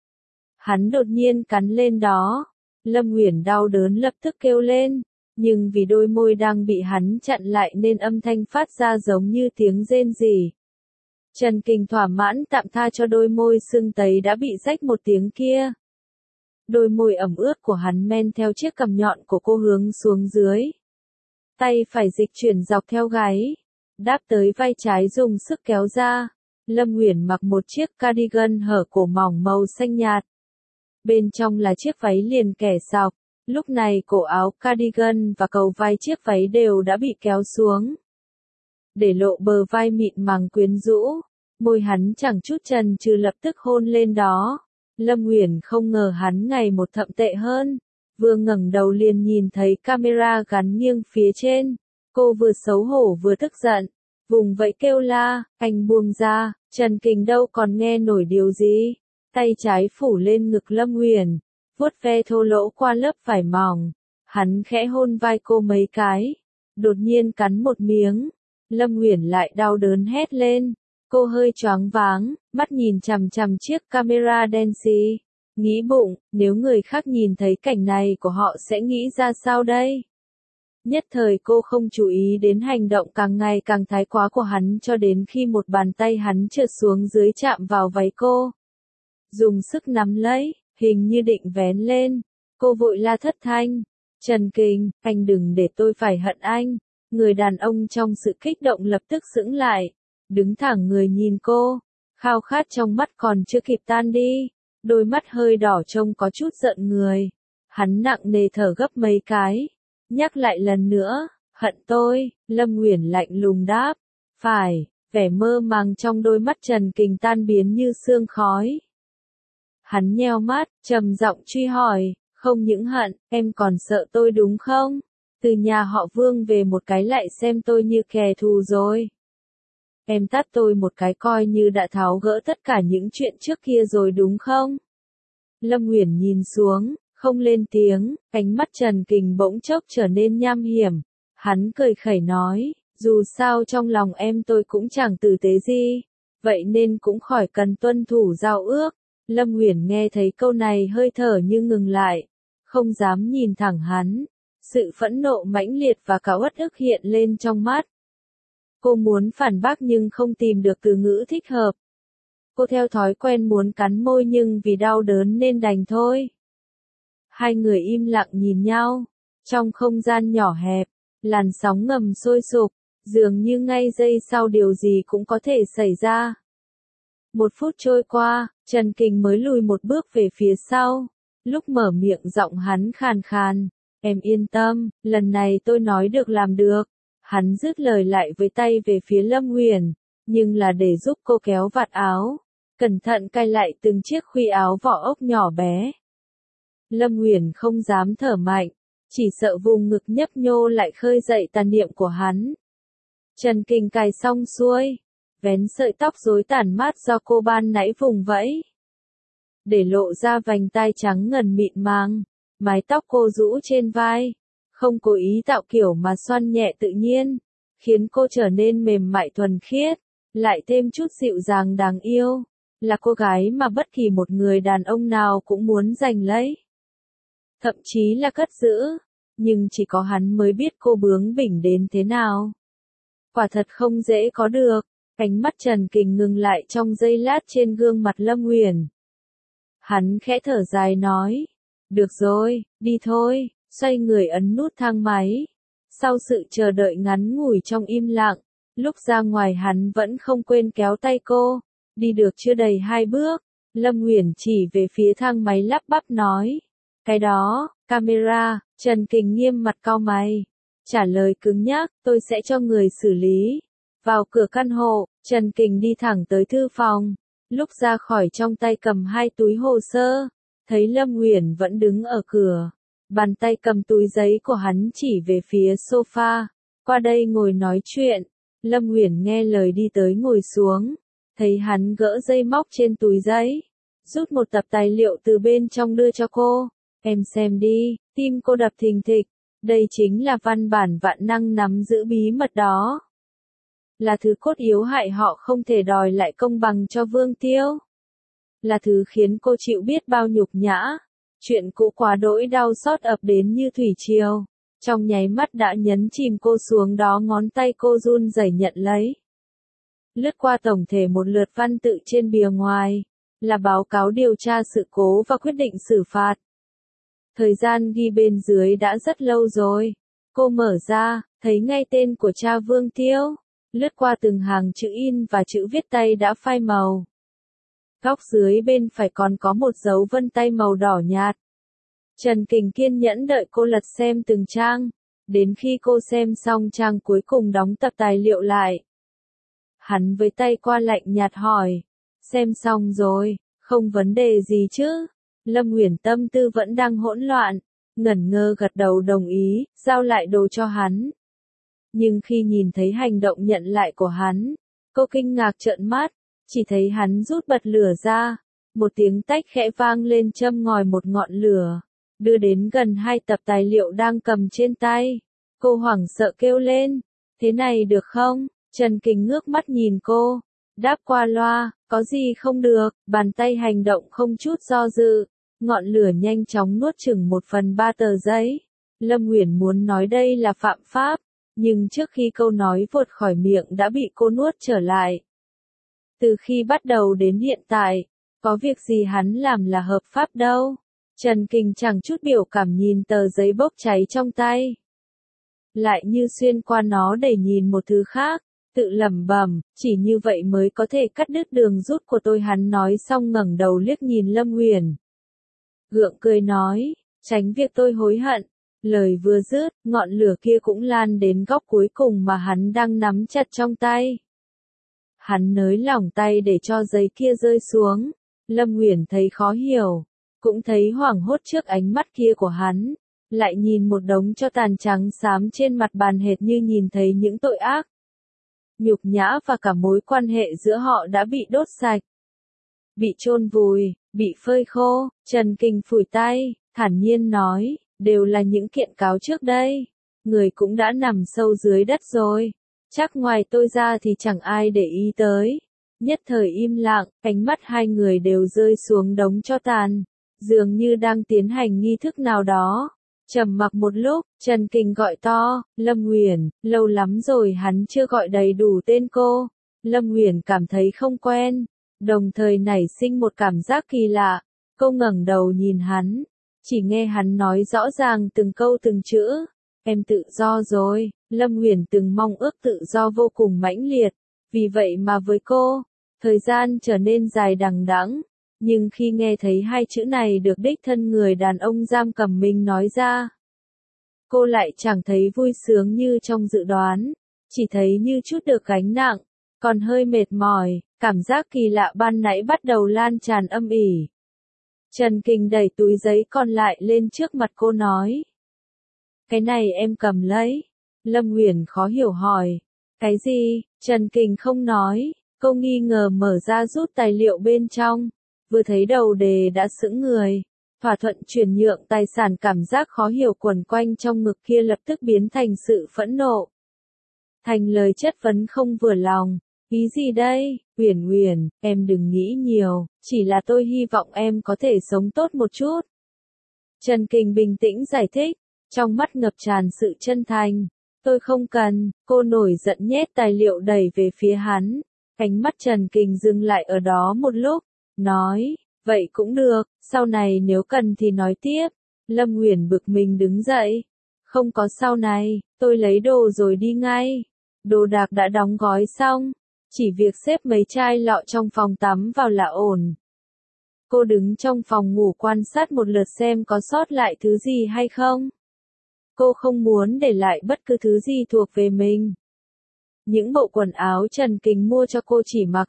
hắn đột nhiên cắn lên đó. Lâm Uyển đau đớn lập tức kêu lên, nhưng vì đôi môi đang bị hắn chặn lại nên âm thanh phát ra giống như tiếng rên rỉ. Trần Kình thỏa mãn tạm tha cho đôi môi sưng tấy đã bị rách một tiếng kia. Đôi môi ẩm ướt của hắn men theo chiếc cằm nhọn của cô hướng xuống dưới. Tay phải dịch chuyển dọc theo gáy, đáp tới vai trái dùng sức kéo ra. Lâm Uyển mặc một chiếc cardigan hở cổ mỏng màu xanh nhạt. Bên trong là chiếc váy liền kẻ sọc, lúc này cổ áo cardigan và cầu vai chiếc váy đều đã bị kéo xuống, để lộ bờ vai mịn màng quyến rũ. Môi hắn chẳng chút chần chừ lập tức hôn lên đó. Lâm Uyển không ngờ hắn ngày một thậm tệ hơn. Vừa ngẩng đầu liền nhìn thấy camera gắn nghiêng phía trên. Cô vừa xấu hổ vừa tức giận. Vùng vẫy kêu la, anh buông ra, Trần Kình đâu còn nghe nổi điều gì. Tay trái phủ lên ngực Lâm Uyển, vuốt ve thô lỗ qua lớp vải mỏng. Hắn khẽ hôn vai cô mấy cái. Đột nhiên cắn một miếng. Lâm Uyển lại đau đớn hét lên. Cô hơi choáng váng, mắt nhìn chằm chằm chiếc camera đen xì. Nghĩ bụng, nếu người khác nhìn thấy cảnh này của họ sẽ nghĩ ra sao đây? Nhất thời cô không chú ý đến hành động càng ngày càng thái quá của hắn cho đến khi một bàn tay hắn trượt xuống dưới chạm vào váy cô. Dùng sức nắm lấy, hình như định vén lên. Cô vội la thất thanh. Trần Kình, anh đừng để tôi phải hận anh. Người đàn ông trong sự kích động lập tức sững lại. Đứng thẳng người nhìn cô. Khao khát trong mắt còn chưa kịp tan đi. Đôi mắt hơi đỏ trông có chút giận người. Hắn nặng nề thở gấp mấy cái. Nhắc lại lần nữa, hận tôi, Lâm Uyển lạnh lùng đáp. Phải, vẻ mơ màng trong đôi mắt Trần Kình tan biến như sương khói. Hắn nheo mắt, trầm giọng truy hỏi, không những hận, em còn sợ tôi đúng không? Từ nhà họ Vương về một cái lại xem tôi như kẻ thù rồi. Em tát tôi một cái coi như đã tháo gỡ tất cả những chuyện trước kia rồi đúng không? Lâm Uyển nhìn xuống, không lên tiếng, ánh mắt Trần Kình bỗng chốc trở nên nham hiểm. Hắn cười khẩy nói, dù sao trong lòng em tôi cũng chẳng tử tế gì, vậy nên cũng khỏi cần tuân thủ giao ước. Lâm Uyển nghe thấy câu này hơi thở như ngừng lại, không dám nhìn thẳng hắn. Sự phẫn nộ mãnh liệt và cả uất ức hiện lên trong mắt. Cô muốn phản bác nhưng không tìm được từ ngữ thích hợp. Cô theo thói quen muốn cắn môi nhưng vì đau đớn nên đành thôi. Hai người im lặng nhìn nhau. Trong không gian nhỏ hẹp, làn sóng ngầm sôi sục, dường như ngay giây sau điều gì cũng có thể xảy ra. 1 phút trôi qua, Trần Kình mới lùi một bước về phía sau. Lúc mở miệng giọng hắn khàn khàn. Em yên tâm, lần này tôi nói được làm được. Hắn dứt lời lại với tay về phía Lâm Uyển, nhưng là để giúp cô kéo vạt áo. Cẩn thận cài lại từng chiếc khuy áo vỏ ốc nhỏ bé. Lâm Uyển không dám thở mạnh, chỉ sợ vùng ngực nhấp nhô lại khơi dậy tàn niệm của hắn. Trần Kình cài xong xuôi, vén sợi tóc rối tản mát do cô ban nãy vùng vẫy, để lộ ra vành tai trắng ngần mịn màng. Mái tóc cô rũ trên vai, không cố ý tạo kiểu mà xoăn nhẹ tự nhiên, khiến cô trở nên mềm mại thuần khiết, lại thêm chút dịu dàng đáng yêu, là cô gái mà bất kỳ một người đàn ông nào cũng muốn giành lấy. Thậm chí là cất giữ, nhưng chỉ có hắn mới biết cô bướng bỉnh đến thế nào. Quả thật không dễ có được. Ánh mắt Trần Kình ngừng lại trong giây lát trên gương mặt Lâm Uyển. Hắn khẽ thở dài nói, được rồi, đi thôi, xoay người ấn nút thang máy. Sau sự chờ đợi ngắn ngủi trong im lặng, lúc ra ngoài hắn vẫn không quên kéo tay cô. Đi được chưa đầy 2 bước, Lâm Uyển chỉ về phía thang máy lắp bắp nói, cái đó, camera. Trần Kình nghiêm mặt cau mày, trả lời cứng nhắc, tôi sẽ cho người xử lý. Vào cửa căn hộ, Trần Kình đi thẳng tới thư phòng. Lúc ra khỏi trong tay cầm 2 túi hồ sơ, thấy Lâm Uyển vẫn đứng ở cửa. Bàn tay cầm túi giấy của hắn chỉ về phía sofa. Qua đây ngồi nói chuyện. Lâm Uyển nghe lời đi tới ngồi xuống. Thấy hắn gỡ dây móc trên túi giấy, rút một tập tài liệu từ bên trong đưa cho cô. Em xem đi, tim cô đập thình thịch. Đây chính là văn bản vạn năng nắm giữ bí mật đó. Là thứ cốt yếu hại họ không thể đòi lại công bằng cho Vương Tiêu. Là thứ khiến cô chịu biết bao nhục nhã. Chuyện cũ quá đỗi đau xót ập đến như thủy triều. Trong nháy mắt đã nhấn chìm cô xuống đó, ngón tay cô run rẩy nhận lấy. Lướt qua tổng thể một lượt văn tự trên bìa ngoài. Là báo cáo điều tra sự cố và quyết định xử phạt. Thời gian ghi bên dưới đã rất lâu rồi. Cô mở ra, thấy ngay tên của cha Vương Tiêu. Lướt qua từng hàng chữ in và chữ viết tay đã phai màu. Góc dưới bên phải còn có một dấu vân tay màu đỏ nhạt. Trần Kình kiên nhẫn đợi cô lật xem từng trang, đến khi cô xem xong trang cuối cùng đóng tập tài liệu lại. Hắn với tay qua lạnh nhạt hỏi. Xem xong rồi, không vấn đề gì chứ? Lâm Uyển tâm tư vẫn đang hỗn loạn, ngẩn ngơ gật đầu đồng ý, giao lại đồ cho hắn. Nhưng khi nhìn thấy hành động nhận lại của hắn, cô kinh ngạc trợn mắt, chỉ thấy hắn rút bật lửa ra, một tiếng tách khẽ vang lên châm ngòi một ngọn lửa, đưa đến gần 2 tập tài liệu đang cầm trên tay. Cô hoảng sợ kêu lên, thế này được không? Trần Kình ngước mắt nhìn cô, đáp qua loa, có gì không được, bàn tay hành động không chút do dự, ngọn lửa nhanh chóng nuốt chửng 1/3 tờ giấy. Lâm Uyển muốn nói đây là phạm pháp, nhưng trước khi câu nói vụt khỏi miệng đã bị cô nuốt trở lại. Từ khi bắt đầu đến hiện tại, có việc gì hắn làm là hợp pháp đâu. Trần Kình chẳng chút biểu cảm nhìn tờ giấy bốc cháy trong tay. Lại như xuyên qua nó để nhìn một thứ khác, tự lẩm bẩm, chỉ như vậy mới có thể cắt đứt đường rút của tôi. Hắn nói xong ngẩng đầu liếc nhìn Lâm Uyển. Gượng cười nói, tránh việc tôi hối hận. Lời vừa dứt, ngọn lửa kia cũng lan đến góc cuối cùng mà hắn đang nắm chặt trong tay. Hắn nới lỏng tay để cho giấy kia rơi xuống. Lâm Uyển thấy khó hiểu, cũng thấy hoảng hốt trước ánh mắt kia của hắn, lại nhìn một đống tro tàn trắng xám trên mặt bàn hệt như nhìn thấy những tội ác, nhục nhã và cả mối quan hệ giữa họ đã bị đốt sạch, bị chôn vùi, bị phơi khô. Trần Kình phủi tay, thản nhiên nói, đều là những kiện cáo trước đây, người cũng đã nằm sâu dưới đất rồi, chắc ngoài tôi ra thì chẳng ai để ý tới. Nhất thời im lặng, ánh mắt hai người đều rơi xuống đống tro tàn, dường như đang tiến hành nghi thức nào đó. Trầm mặc một lúc, Trần Kình gọi to, Lâm Uyển, lâu lắm rồi hắn chưa gọi đầy đủ tên cô. Lâm Uyển cảm thấy không quen, đồng thời nảy sinh một cảm giác kỳ lạ. Cô ngẩng đầu nhìn hắn, chỉ nghe hắn nói rõ ràng từng câu từng chữ. Em tự do rồi. Lâm Uyển từng mong ước tự do vô cùng mãnh liệt, vì vậy mà với cô, thời gian trở nên dài đằng đẵng. Nhưng khi nghe thấy hai chữ này được đích thân người đàn ông giam cầm mình nói ra, cô lại chẳng thấy vui sướng như trong dự đoán, chỉ thấy như chút được gánh nặng, còn hơi mệt mỏi. Cảm giác kỳ lạ ban nãy bắt đầu lan tràn âm ỉ. Trần Kình đẩy túi giấy còn lại lên trước mặt cô nói, cái này em cầm lấy. Lâm Uyển khó hiểu hỏi, cái gì? Trần Kình không nói, cô nghi ngờ mở ra rút tài liệu bên trong, vừa thấy đầu đề đã sững người. Thỏa thuận chuyển nhượng tài sản. Cảm giác khó hiểu quẩn quanh trong ngực kia lập tức biến thành sự phẫn nộ, thành lời chất vấn không vừa lòng. Ý gì đây? Uyển Uyển, em đừng nghĩ nhiều, chỉ là tôi hy vọng em có thể sống tốt một chút. Trần Kình bình tĩnh giải thích, trong mắt ngập tràn sự chân thành. Tôi không cần. Cô nổi giận nhét tài liệu đẩy về phía hắn. Ánh mắt Trần Kình dừng lại ở đó một lúc, nói, vậy cũng được, sau này nếu cần thì nói tiếp. Lâm Uyển bực mình đứng dậy. Không có sau này, tôi lấy đồ rồi đi ngay. Đồ đạc đã đóng gói xong, chỉ việc xếp mấy chai lọ trong phòng tắm vào là ổn. Cô đứng trong phòng ngủ quan sát một lượt xem có sót lại thứ gì hay không. Cô không muốn để lại bất cứ thứ gì thuộc về mình. Những bộ quần áo Trần Kình mua cho cô chỉ mặc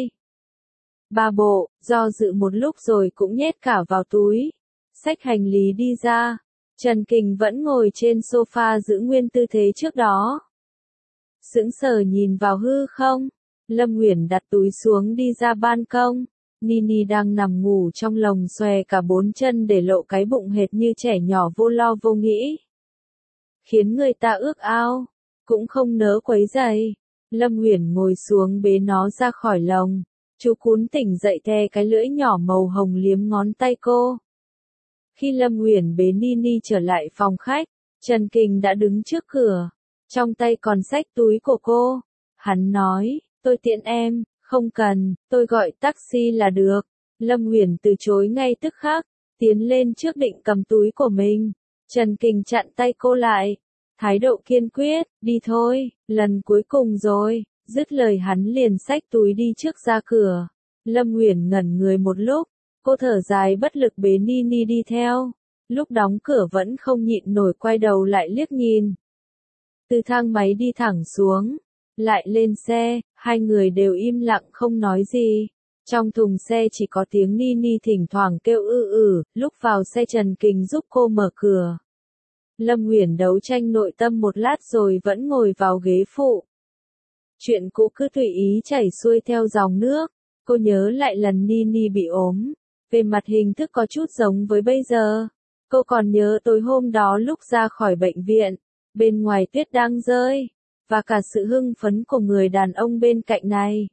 2-3 bộ, do dự một lúc rồi cũng nhét cả vào túi. Xách hành lý đi ra. Trần Kình vẫn ngồi trên sofa giữ nguyên tư thế trước đó. Sững sờ nhìn vào hư không. Lâm Uyển đặt túi xuống đi ra ban công. Nini đang nằm ngủ trong lồng xòe cả 4 chân để lộ cái bụng hệt như trẻ nhỏ vô lo vô nghĩ, khiến người ta ước ao, cũng không nỡ quấy rầy. Lâm Uyển ngồi xuống bế nó ra khỏi lồng. Chú cún tỉnh dậy the cái lưỡi nhỏ màu hồng liếm ngón tay cô. Khi Lâm Uyển bế Nini trở lại phòng khách, Trần Kình đã đứng trước cửa, trong tay còn xách túi của cô. Hắn nói, tôi tiễn em. Không cần, tôi gọi taxi là được. Lâm Uyển từ chối ngay tức khắc, tiến lên trước định cầm túi của mình. Trần Kình chặn tay cô lại, thái độ kiên quyết, đi thôi, lần cuối cùng rồi. Dứt lời hắn liền xách túi đi trước ra cửa. Lâm Uyển ngẩn người một lúc, cô thở dài bất lực bế Nini đi theo. Lúc đóng cửa vẫn không nhịn nổi quay đầu lại liếc nhìn. Từ thang máy đi thẳng xuống, Lại lên xe, hai người đều im lặng không nói gì. Trong thùng xe chỉ có tiếng Nini thỉnh thoảng kêu lúc vào xe Trần Kình giúp cô mở cửa. Lâm Uyển đấu tranh nội tâm một lát rồi vẫn ngồi vào ghế phụ. Chuyện cũ cứ tùy ý chảy xuôi theo dòng nước. Cô nhớ lại lần Nini bị ốm. Về mặt hình thức có chút giống với bây giờ. Cô còn nhớ tối hôm đó lúc ra khỏi bệnh viện. Bên ngoài tuyết đang rơi. Và cả sự hưng phấn của người đàn ông bên cạnh này.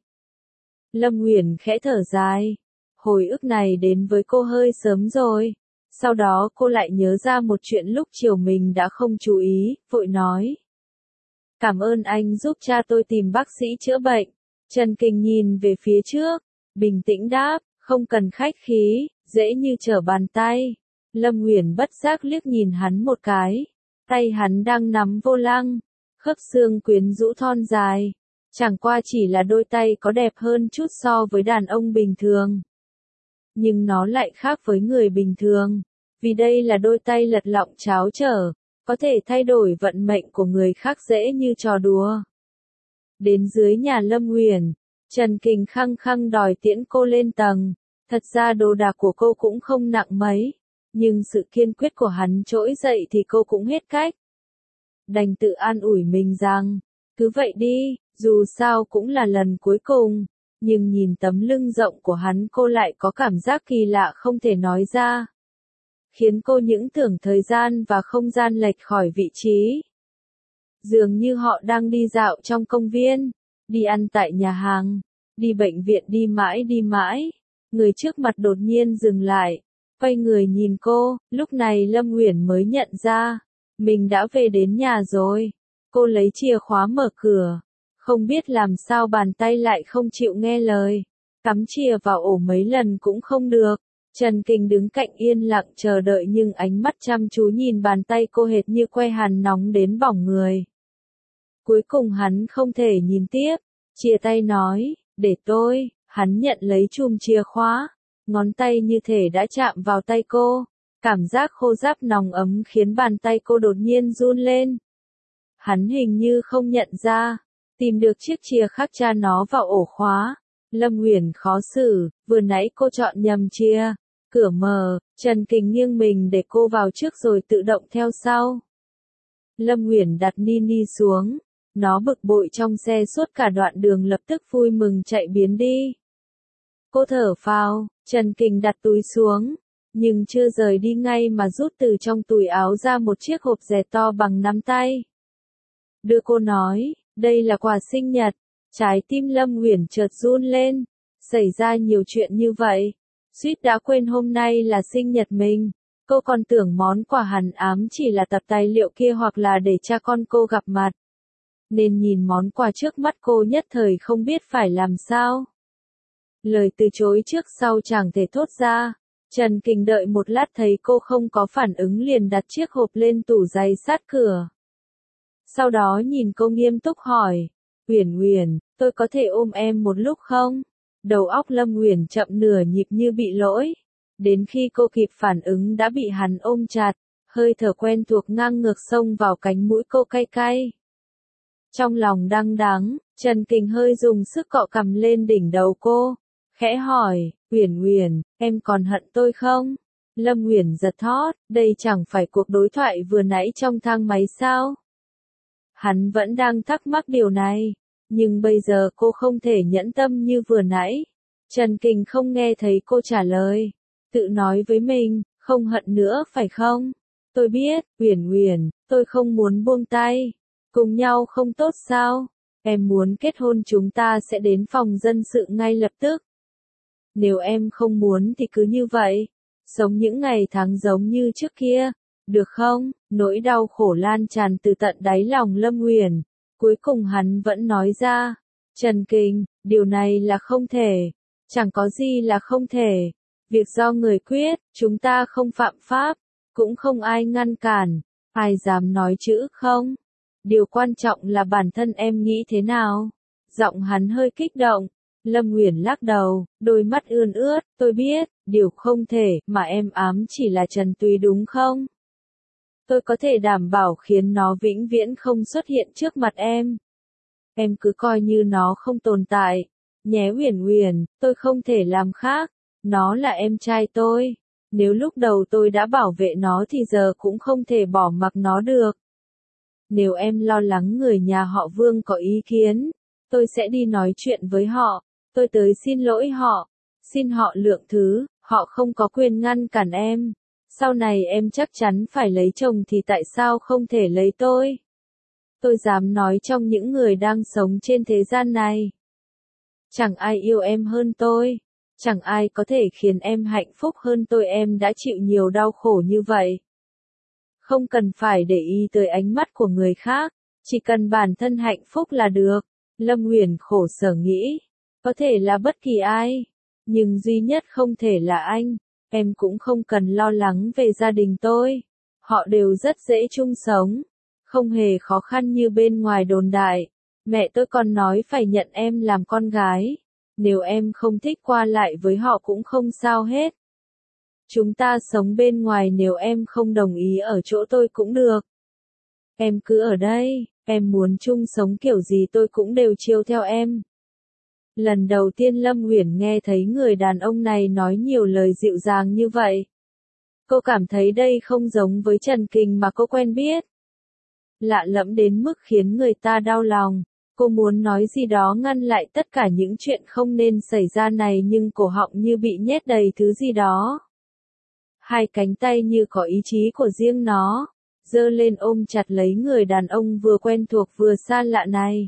Lâm Uyển khẽ thở dài. Hồi ức này đến với cô hơi sớm rồi. Sau đó cô lại nhớ ra một chuyện lúc chiều mình đã không chú ý, vội nói. Cảm ơn anh giúp cha tôi tìm bác sĩ chữa bệnh. Trần Kình nhìn về phía trước, bình tĩnh đáp, không cần khách khí, dễ như trở bàn tay. Lâm Uyển bất giác liếc nhìn hắn một cái. Tay hắn đang nắm vô lăng, khớp xương quyến rũ thon dài. Chẳng qua chỉ là đôi tay có đẹp hơn chút so với đàn ông bình thường. Nhưng nó lại khác với người bình thường. Vì đây là đôi tay lật lọng cháo trở, có thể thay đổi vận mệnh của người khác dễ như trò đùa. Đến dưới nhà Lâm Uyển, Trần Kình khăng khăng đòi tiễn cô lên tầng. Thật ra đồ đạc của cô cũng không nặng mấy. Nhưng sự kiên quyết của hắn trỗi dậy thì cô cũng hết cách. Đành tự an ủi mình rằng, cứ vậy đi, dù sao cũng là lần cuối cùng. Nhưng nhìn tấm lưng rộng của hắn cô lại có cảm giác kỳ lạ không thể nói ra. Khiến cô những tưởng thời gian và không gian lệch khỏi vị trí. Dường như họ đang đi dạo trong công viên, đi ăn tại nhà hàng, đi bệnh viện đi mãi. Người trước mặt đột nhiên dừng lại, quay người nhìn cô, lúc này Lâm Uyển mới nhận ra, mình đã về đến nhà rồi. Cô lấy chìa khóa mở cửa, không biết làm sao bàn tay lại không chịu nghe lời, cắm chìa vào ổ mấy lần cũng không được. Trần Kình đứng cạnh yên lặng chờ đợi nhưng ánh mắt chăm chú nhìn bàn tay cô hệt như que hàn nóng đến bỏng người. Cuối cùng hắn không thể nhìn tiếp, chia tay nói, để tôi, hắn nhận lấy chùm chìa khóa, ngón tay như thể đã chạm vào tay cô, cảm giác khô ráp nóng ấm khiến bàn tay cô đột nhiên run lên. Hắn hình như không nhận ra, tìm được chiếc chìa khác tra nó vào ổ khóa. Lâm Uyển khó xử, vừa nãy cô chọn nhầm chìa. Cửa mở, Trần Kình nghiêng mình để cô vào trước rồi tự động theo sau. Lâm Uyển đặt Nini xuống, nó bực bội trong xe suốt cả đoạn đường lập tức vui mừng chạy biến đi. Cô thở phào, Trần Kình đặt túi xuống, nhưng chưa rời đi ngay mà rút từ trong túi áo ra một chiếc hộp dẻ to bằng nắm tay. Đưa cô nói, đây là quà sinh nhật. Trái tim Lâm Uyển chợt run lên, xảy ra nhiều chuyện như vậy. Suýt đã quên hôm nay là sinh nhật mình. Cô còn tưởng món quà hằn ám chỉ là tập tài liệu kia hoặc là để cha con cô gặp mặt. Nên nhìn món quà trước mắt cô nhất thời không biết phải làm sao. Lời từ chối trước sau chẳng thể thốt ra. Trần Kình đợi một lát thấy cô không có phản ứng liền đặt chiếc hộp lên tủ giày sát cửa. Sau đó nhìn cô nghiêm túc hỏi, Uyển, tôi có thể ôm em một lúc không? Đầu óc Lâm Uyển chậm nửa nhịp như bị lỗi. Đến khi cô kịp phản ứng đã bị hắn ôm chặt, hơi thở quen thuộc ngang ngược xông vào cánh mũi cô cay cay. Trong lòng đăng đắng, Trần Kình hơi dùng sức cọ cằm lên đỉnh đầu cô, khẽ hỏi, Uyển, em còn hận tôi không? Lâm Uyển giật thót, đây chẳng phải cuộc đối thoại vừa nãy trong thang máy sao? Hắn vẫn đang thắc mắc điều này, nhưng bây giờ cô không thể nhẫn tâm như vừa nãy. Trần Kình không nghe thấy cô trả lời, tự nói với mình, không hận nữa phải không? Tôi biết, Uyển, tôi không muốn buông tay. Cùng nhau không tốt sao? Em muốn kết hôn chúng ta sẽ đến phòng dân sự ngay lập tức. Nếu em không muốn thì cứ như vậy, sống những ngày tháng giống như trước kia, được không? Nỗi đau khổ lan tràn từ tận đáy lòng Lâm Uyển. Cuối cùng hắn vẫn nói ra, Trần Kình, điều này là không thể. Chẳng có gì là không thể. Việc do người quyết, chúng ta không phạm pháp, cũng không ai ngăn cản. Ai dám nói chữ không? Điều quan trọng là bản thân em nghĩ thế nào? Giọng hắn hơi kích động. Lâm Uyển lắc đầu, đôi mắt ươn ướt, tôi biết, điều không thể mà em ám chỉ là Trần Túy đúng không? Tôi có thể đảm bảo khiến nó vĩnh viễn không xuất hiện trước mặt em. Em cứ coi như nó không tồn tại. Nhé Uyển Uyển, tôi không thể làm khác. Nó là em trai tôi. Nếu lúc đầu tôi đã bảo vệ nó thì giờ cũng không thể bỏ mặc nó được. Nếu em lo lắng người nhà họ Vương có ý kiến, tôi sẽ đi nói chuyện với họ. Tôi tới xin lỗi họ. Xin họ lượng thứ, họ không có quyền ngăn cản em. Sau này em chắc chắn phải lấy chồng thì tại sao không thể lấy tôi? Tôi dám nói trong những người đang sống trên thế gian này. Chẳng ai yêu em hơn tôi. Chẳng ai có thể khiến em hạnh phúc hơn tôi, em đã chịu nhiều đau khổ như vậy. Không cần phải để ý tới ánh mắt của người khác, chỉ cần bản thân hạnh phúc là được. Lâm Uyển khổ sở nghĩ, có thể là bất kỳ ai, nhưng duy nhất không thể là anh. Em cũng không cần lo lắng về gia đình tôi. Họ đều rất dễ chung sống, không hề khó khăn như bên ngoài đồn đại. Mẹ tôi còn nói phải nhận em làm con gái. Nếu em không thích qua lại với họ cũng không sao hết. Chúng ta sống bên ngoài, nếu em không đồng ý ở chỗ tôi cũng được. Em cứ ở đây, em muốn chung sống kiểu gì tôi cũng đều chiều theo em. Lần đầu tiên Lâm Uyển nghe thấy người đàn ông này nói nhiều lời dịu dàng như vậy. Cô cảm thấy đây không giống với Trần Kình mà cô quen biết. Lạ lẫm đến mức khiến người ta đau lòng. Cô muốn nói gì đó ngăn lại tất cả những chuyện không nên xảy ra này, nhưng cổ họng như bị nhét đầy thứ gì đó. Hai cánh tay như có ý chí của riêng nó, giơ lên ôm chặt lấy người đàn ông vừa quen thuộc vừa xa lạ này.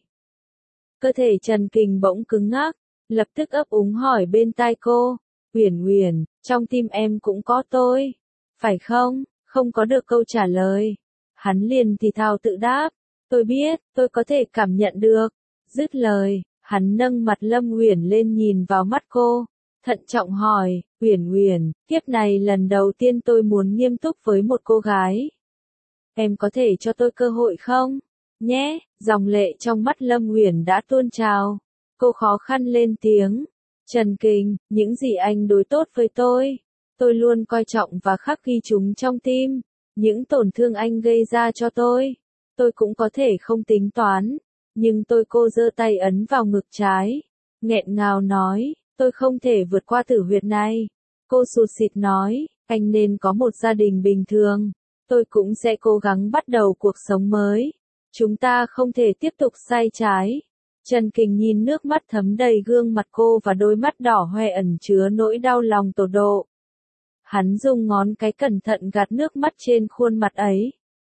Cơ thể Trần Kình bỗng cứng ngắc, lập tức ấp úng hỏi bên tai cô, Uyển Uyển, trong tim em cũng có tôi, phải không? Không có được câu trả lời. Hắn liền thì thào tự đáp, tôi biết, tôi có thể cảm nhận được. Dứt lời, hắn nâng mặt Lâm Uyển lên nhìn vào mắt cô, thận trọng hỏi, Uyển Uyển, kiếp này lần đầu tiên tôi muốn nghiêm túc với một cô gái. Em có thể cho tôi cơ hội không? Nhé, dòng lệ trong mắt Lâm Uyển đã tuôn trào. Cô khó khăn lên tiếng. Trần Kình, những gì anh đối tốt với tôi luôn coi trọng và khắc ghi chúng trong tim. Những tổn thương anh gây ra cho tôi cũng có thể không tính toán. Nhưng cô giơ tay ấn vào ngực trái. Nghẹn ngào nói, tôi không thể vượt qua tử huyệt này. Cô sụt sịt nói, anh nên có một gia đình bình thường. Tôi cũng sẽ cố gắng bắt đầu cuộc sống mới. Chúng ta không thể tiếp tục sai trái. Trần Kình nhìn nước mắt thấm đầy gương mặt cô và đôi mắt đỏ hoe ẩn chứa nỗi đau lòng tột độ. Hắn dùng ngón cái cẩn thận gạt nước mắt trên khuôn mặt ấy.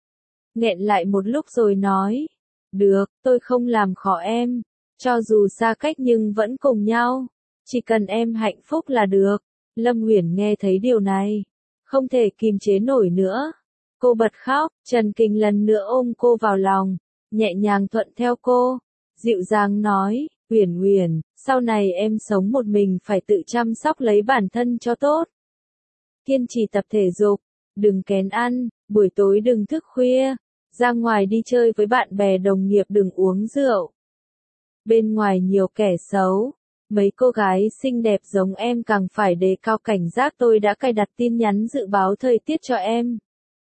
Nghẹn lại một lúc rồi nói, được, tôi không làm khó em. Cho dù xa cách nhưng vẫn cùng nhau. Chỉ cần em hạnh phúc là được. Lâm Uyển nghe thấy điều này, không thể kìm chế nổi nữa. Cô bật khóc, Trần Kình lần nữa ôm cô vào lòng, nhẹ nhàng thuận theo cô, dịu dàng nói, Uyển Uyển, sau này em sống một mình phải tự chăm sóc lấy bản thân cho tốt. Kiên trì tập thể dục, đừng kén ăn, buổi tối đừng thức khuya, ra ngoài đi chơi với bạn bè đồng nghiệp, đừng uống rượu. Bên ngoài nhiều kẻ xấu, mấy cô gái xinh đẹp giống em càng phải đề cao cảnh giác. Tôi đã cài đặt tin nhắn dự báo thời tiết cho em.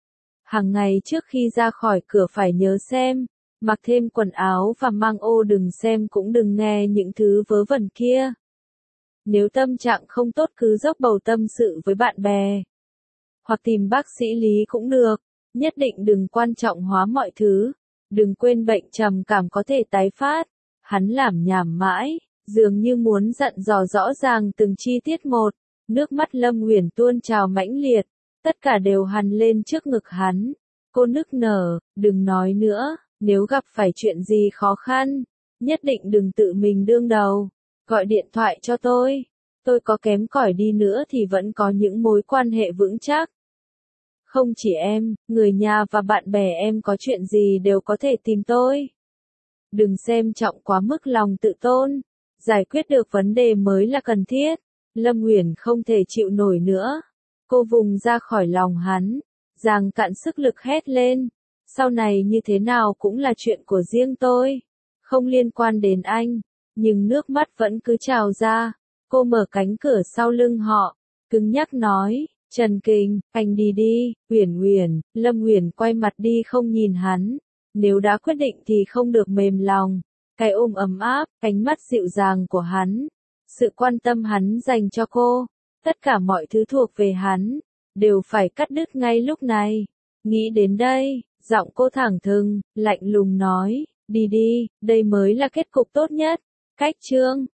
Hàng ngày trước khi ra khỏi cửa phải nhớ xem, mặc thêm quần áo và mang ô, đừng xem cũng đừng nghe những thứ vớ vẩn kia. Nếu tâm trạng không tốt cứ dốc bầu tâm sự với bạn bè. Hoặc tìm bác sĩ lý cũng được, nhất định đừng quan trọng hóa mọi thứ. Đừng quên bệnh trầm cảm có thể tái phát. Hắn lảm nhảm mãi, dường như muốn dặn dò rõ ràng từng chi tiết một. Nước mắt Lâm Uyển tuôn trào mãnh liệt. Tất cả đều hằn lên trước ngực hắn. Cô nức nở, đừng nói nữa, nếu gặp phải chuyện gì khó khăn, nhất định đừng tự mình đương đầu. Gọi điện thoại cho tôi có kém cỏi đi nữa thì vẫn có những mối quan hệ vững chắc. Không chỉ em, người nhà và bạn bè em có chuyện gì đều có thể tìm tôi. Đừng xem trọng quá mức lòng tự tôn, giải quyết được vấn đề mới là cần thiết. Lâm Uyển không thể chịu nổi nữa. Cô vùng ra khỏi lòng hắn, giằng cạn sức lực hét lên. Sau này như thế nào cũng là chuyện của riêng tôi, không liên quan đến anh. Nhưng nước mắt vẫn cứ trào ra. Cô mở cánh cửa sau lưng họ, cứng nhắc nói, Trần Kình, anh đi đi. Uyển Uyển. Lâm Uyển quay mặt đi không nhìn hắn. Nếu đã quyết định thì không được mềm lòng. cái ôm ấm áp, ánh mắt dịu dàng của hắn, sự quan tâm hắn dành cho cô, tất cả mọi thứ thuộc về hắn, đều phải cắt đứt ngay lúc này. Nghĩ đến đây, giọng cô thẳng thừng, lạnh lùng nói, đi đi, đây mới là kết cục tốt nhất. Cách chương